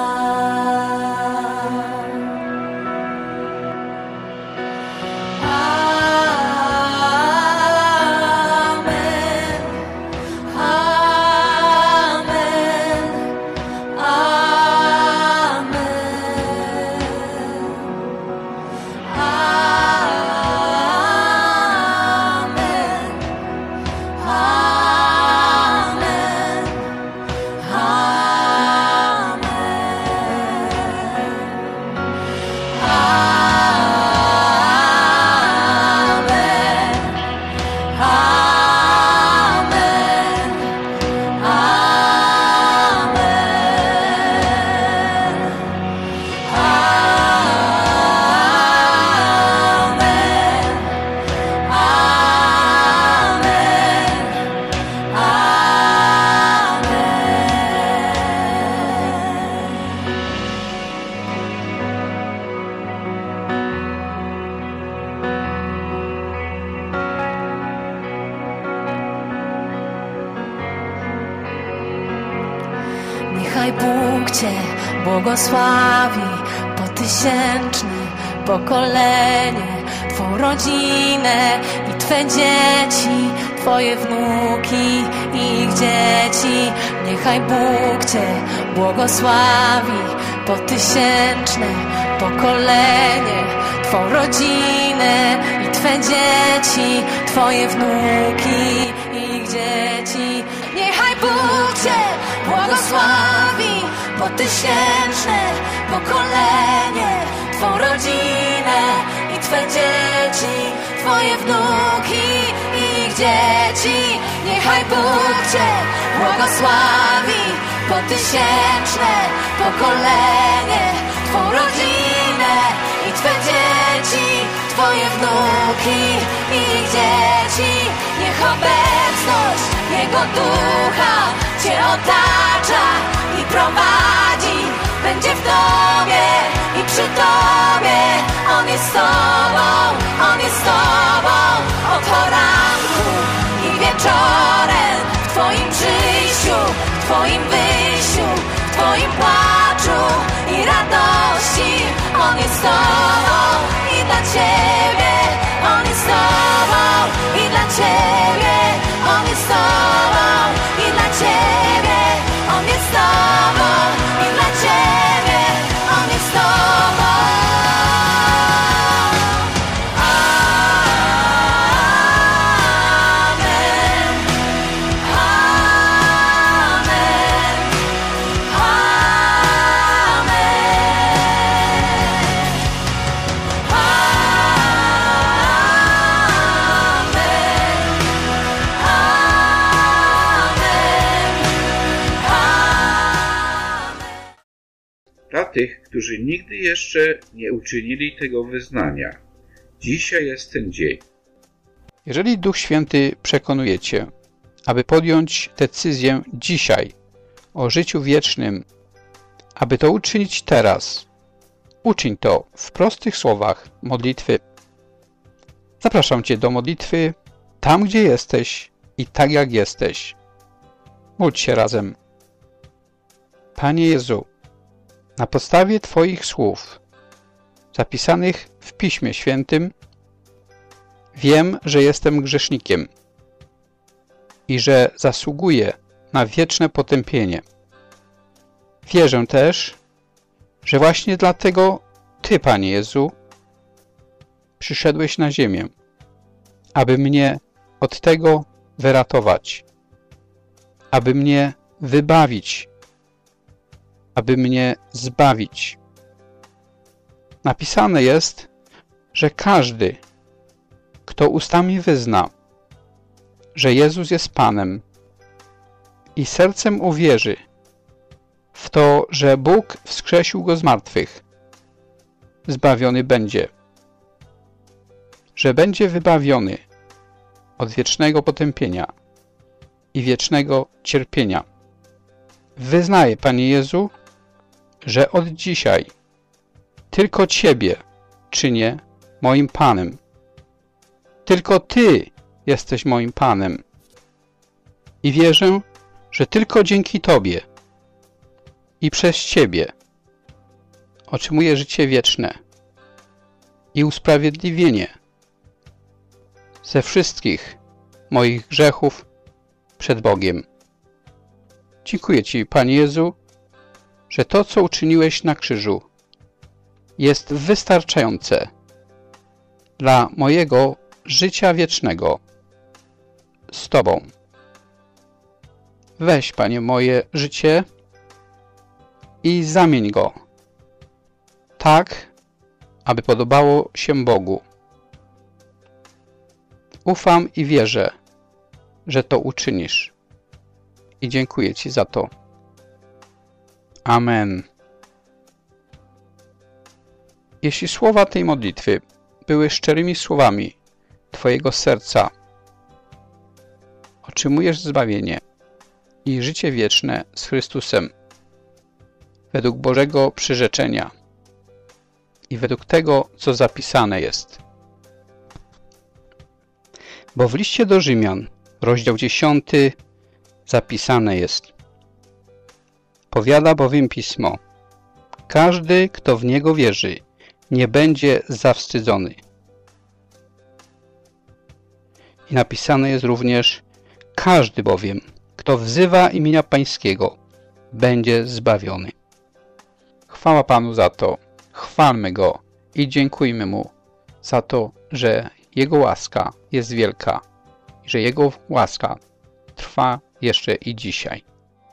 Niechaj Bóg Cię błogosławi po tysięczne pokolenie, Twą rodzinę i Twe dzieci, Twoje wnuki i ich dzieci. Niechaj Bóg Cię błogosławi po tysięczne pokolenie, Twą rodzinę i Twe dzieci, Twoje wnuki i ich dzieci. Niechaj Bóg Cię błogosławi po tysięczne pokolenie, Twą rodzinę i Twe dzieci, Twoje wnuki i ich dzieci. Niechaj Bóg Cię błogosławi po tysięczne pokolenie, Twą rodzinę i Twe dzieci, Twoje wnuki i ich dzieci. Niech obecność Jego Ducha Cię otacza i prowadzi, będzie w Tobie i przy Tobie. On jest z Tobą, On jest z Tobą od poranku i wieczorem, w Twoim przyjściu, w Twoim wyjściu, w Twoim płaczu i radości. On jest z Tobą i dla Ciebie, On jest z Tobą i dla Ciebie, On jest z Tobą i dla Ciebie, On jest z Tobą i dla Ciebie, On jest z Tobą. tych, którzy nigdy jeszcze nie uczynili tego wyznania. Dzisiaj jest ten dzień. Jeżeli Duch Święty przekonuje Cię, aby podjąć decyzję dzisiaj o życiu wiecznym, aby to uczynić teraz, uczyń to w prostych słowach modlitwy. Zapraszam Cię do modlitwy tam, gdzie jesteś i tak jak jesteś. Módl się razem. Panie Jezu, na podstawie Twoich słów zapisanych w Piśmie Świętym wiem, że jestem grzesznikiem i że zasługuję na wieczne potępienie. Wierzę też, że właśnie dlatego Ty, Panie Jezu, przyszedłeś na ziemię, aby mnie od tego wyratować, aby mnie wybawić, aby mnie zbawić. Napisane jest, że każdy, kto ustami wyzna, że Jezus jest Panem i sercem uwierzy w to, że Bóg wskrzesił Go z martwych, zbawiony będzie, że będzie wybawiony od wiecznego potępienia i wiecznego cierpienia. Wyznaję, Panie Jezu, że od dzisiaj tylko Ciebie czynię moim Panem. Tylko Ty jesteś moim Panem. I wierzę, że tylko dzięki Tobie i przez Ciebie otrzymuję życie wieczne i usprawiedliwienie ze wszystkich moich grzechów przed Bogiem. Dziękuję Ci, Panie Jezu, że to, co uczyniłeś na krzyżu, jest wystarczające dla mojego życia wiecznego z Tobą. Weź, Panie, moje życie i zamień go tak, aby podobało się Bogu. Ufam i wierzę, że to uczynisz. I dziękuję Ci za to. Amen. Jeśli słowa tej modlitwy były szczerymi słowami Twojego serca, otrzymujesz zbawienie i życie wieczne z Chrystusem według Bożego przyrzeczenia i według tego, co zapisane jest. Bo w liście do Rzymian, rozdział 10, zapisane jest: powiada bowiem Pismo: każdy, kto w Niego wierzy, nie będzie zawstydzony. I napisane jest również: każdy bowiem, kto wzywa imienia Pańskiego, będzie zbawiony. Chwała Panu za to, chwalmy Go i dziękujmy Mu za to, że Jego łaska jest wielka i że Jego łaska trwa jeszcze i dzisiaj.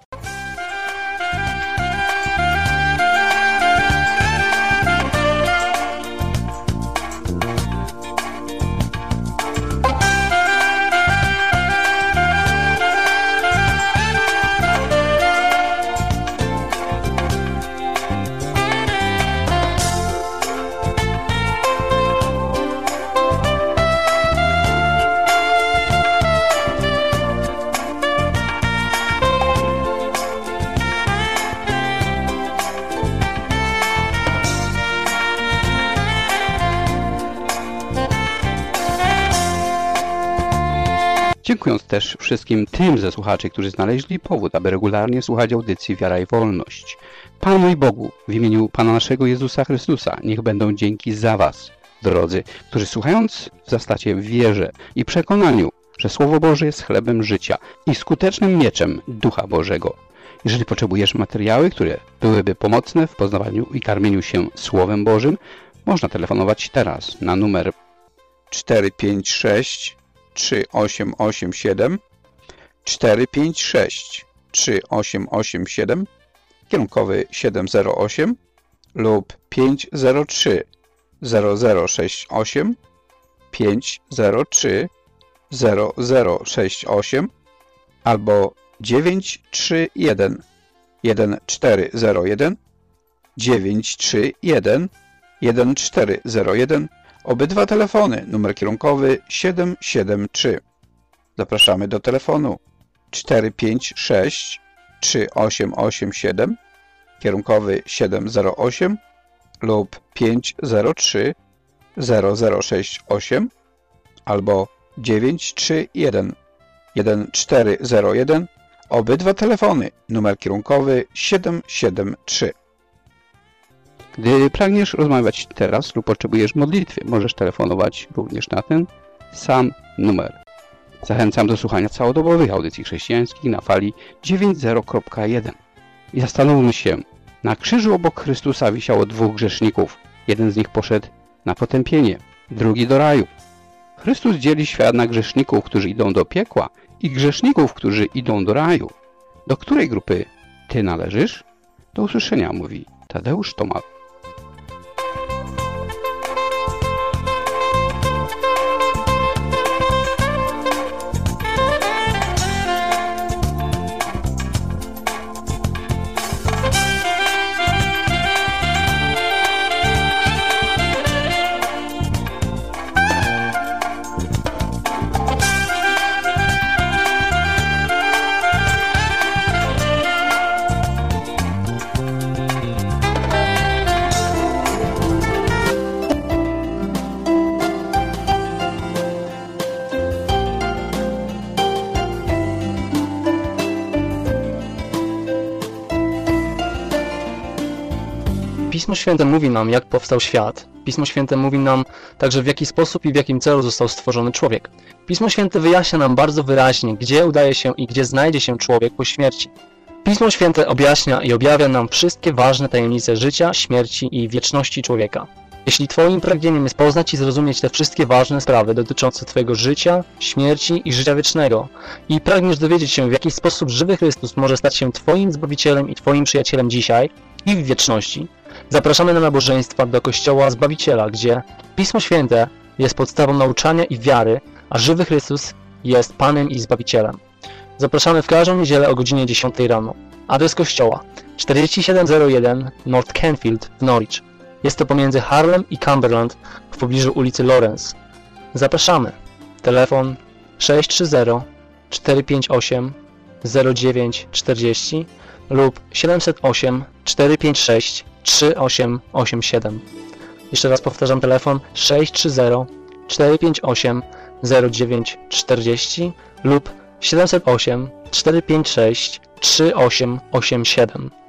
Dziękując też wszystkim tym ze słuchaczy, którzy znaleźli powód, aby regularnie słuchać audycji Wiara i Wolność. Panu i Bogu, w imieniu Pana naszego Jezusa Chrystusa, niech będą dzięki za Was, drodzy, którzy słuchając wzrastacie w wierze i przekonaniu, że Słowo Boże jest chlebem życia i skutecznym mieczem Ducha Bożego. Jeżeli potrzebujesz materiały, które byłyby pomocne w poznawaniu i karmieniu się Słowem Bożym, można telefonować teraz na numer 456 3887 456 3887, kierunkowy 708 lub 503 0068 503 0068 albo 931 1401 931 1401. Obydwa telefony, numer kierunkowy 773. Zapraszamy do telefonu 456 3887, kierunkowy 708 lub 503 0068 albo 931 1401. Obydwa telefony, numer kierunkowy 773. Gdy pragniesz rozmawiać teraz lub potrzebujesz modlitwy, możesz telefonować również na ten sam numer. Zachęcam do słuchania całodobowych audycji chrześcijańskich na fali 90.1. I zastanówmy się, na krzyżu obok Chrystusa wisiało dwóch grzeszników. Jeden z nich poszedł na potępienie, drugi do raju. Chrystus dzieli świat na grzeszników, którzy idą do piekła i grzeszników, którzy idą do raju. Do której grupy ty należysz? Do usłyszenia, mówi Tadeusz Tomal. Pismo Święte mówi nam, jak powstał świat. Pismo Święte mówi nam także, w jaki sposób i w jakim celu został stworzony człowiek. Pismo Święte wyjaśnia nam bardzo wyraźnie, gdzie udaje się i gdzie znajdzie się człowiek po śmierci. Pismo Święte objaśnia i objawia nam wszystkie ważne tajemnice życia, śmierci i wieczności człowieka. Jeśli Twoim pragnieniem jest poznać i zrozumieć te wszystkie ważne sprawy dotyczące Twojego życia, śmierci i życia wiecznego i pragniesz dowiedzieć się, w jaki sposób żywy Chrystus może stać się Twoim Zbawicielem i Twoim przyjacielem dzisiaj i w wieczności, zapraszamy na nabożeństwa do Kościoła Zbawiciela, gdzie Pismo Święte jest podstawą nauczania i wiary, a żywy Chrystus jest Panem i Zbawicielem. Zapraszamy w każdą niedzielę o godzinie 10 rano. Adres kościoła 4701 North Canfield w Norwich. Jest to pomiędzy Harlem i Cumberland w pobliżu ulicy Lawrence. Zapraszamy. Telefon 630 458 0940 lub 708 456 3887. Jeszcze raz powtarzam, telefon 630 458 0940 lub 708 456 3887.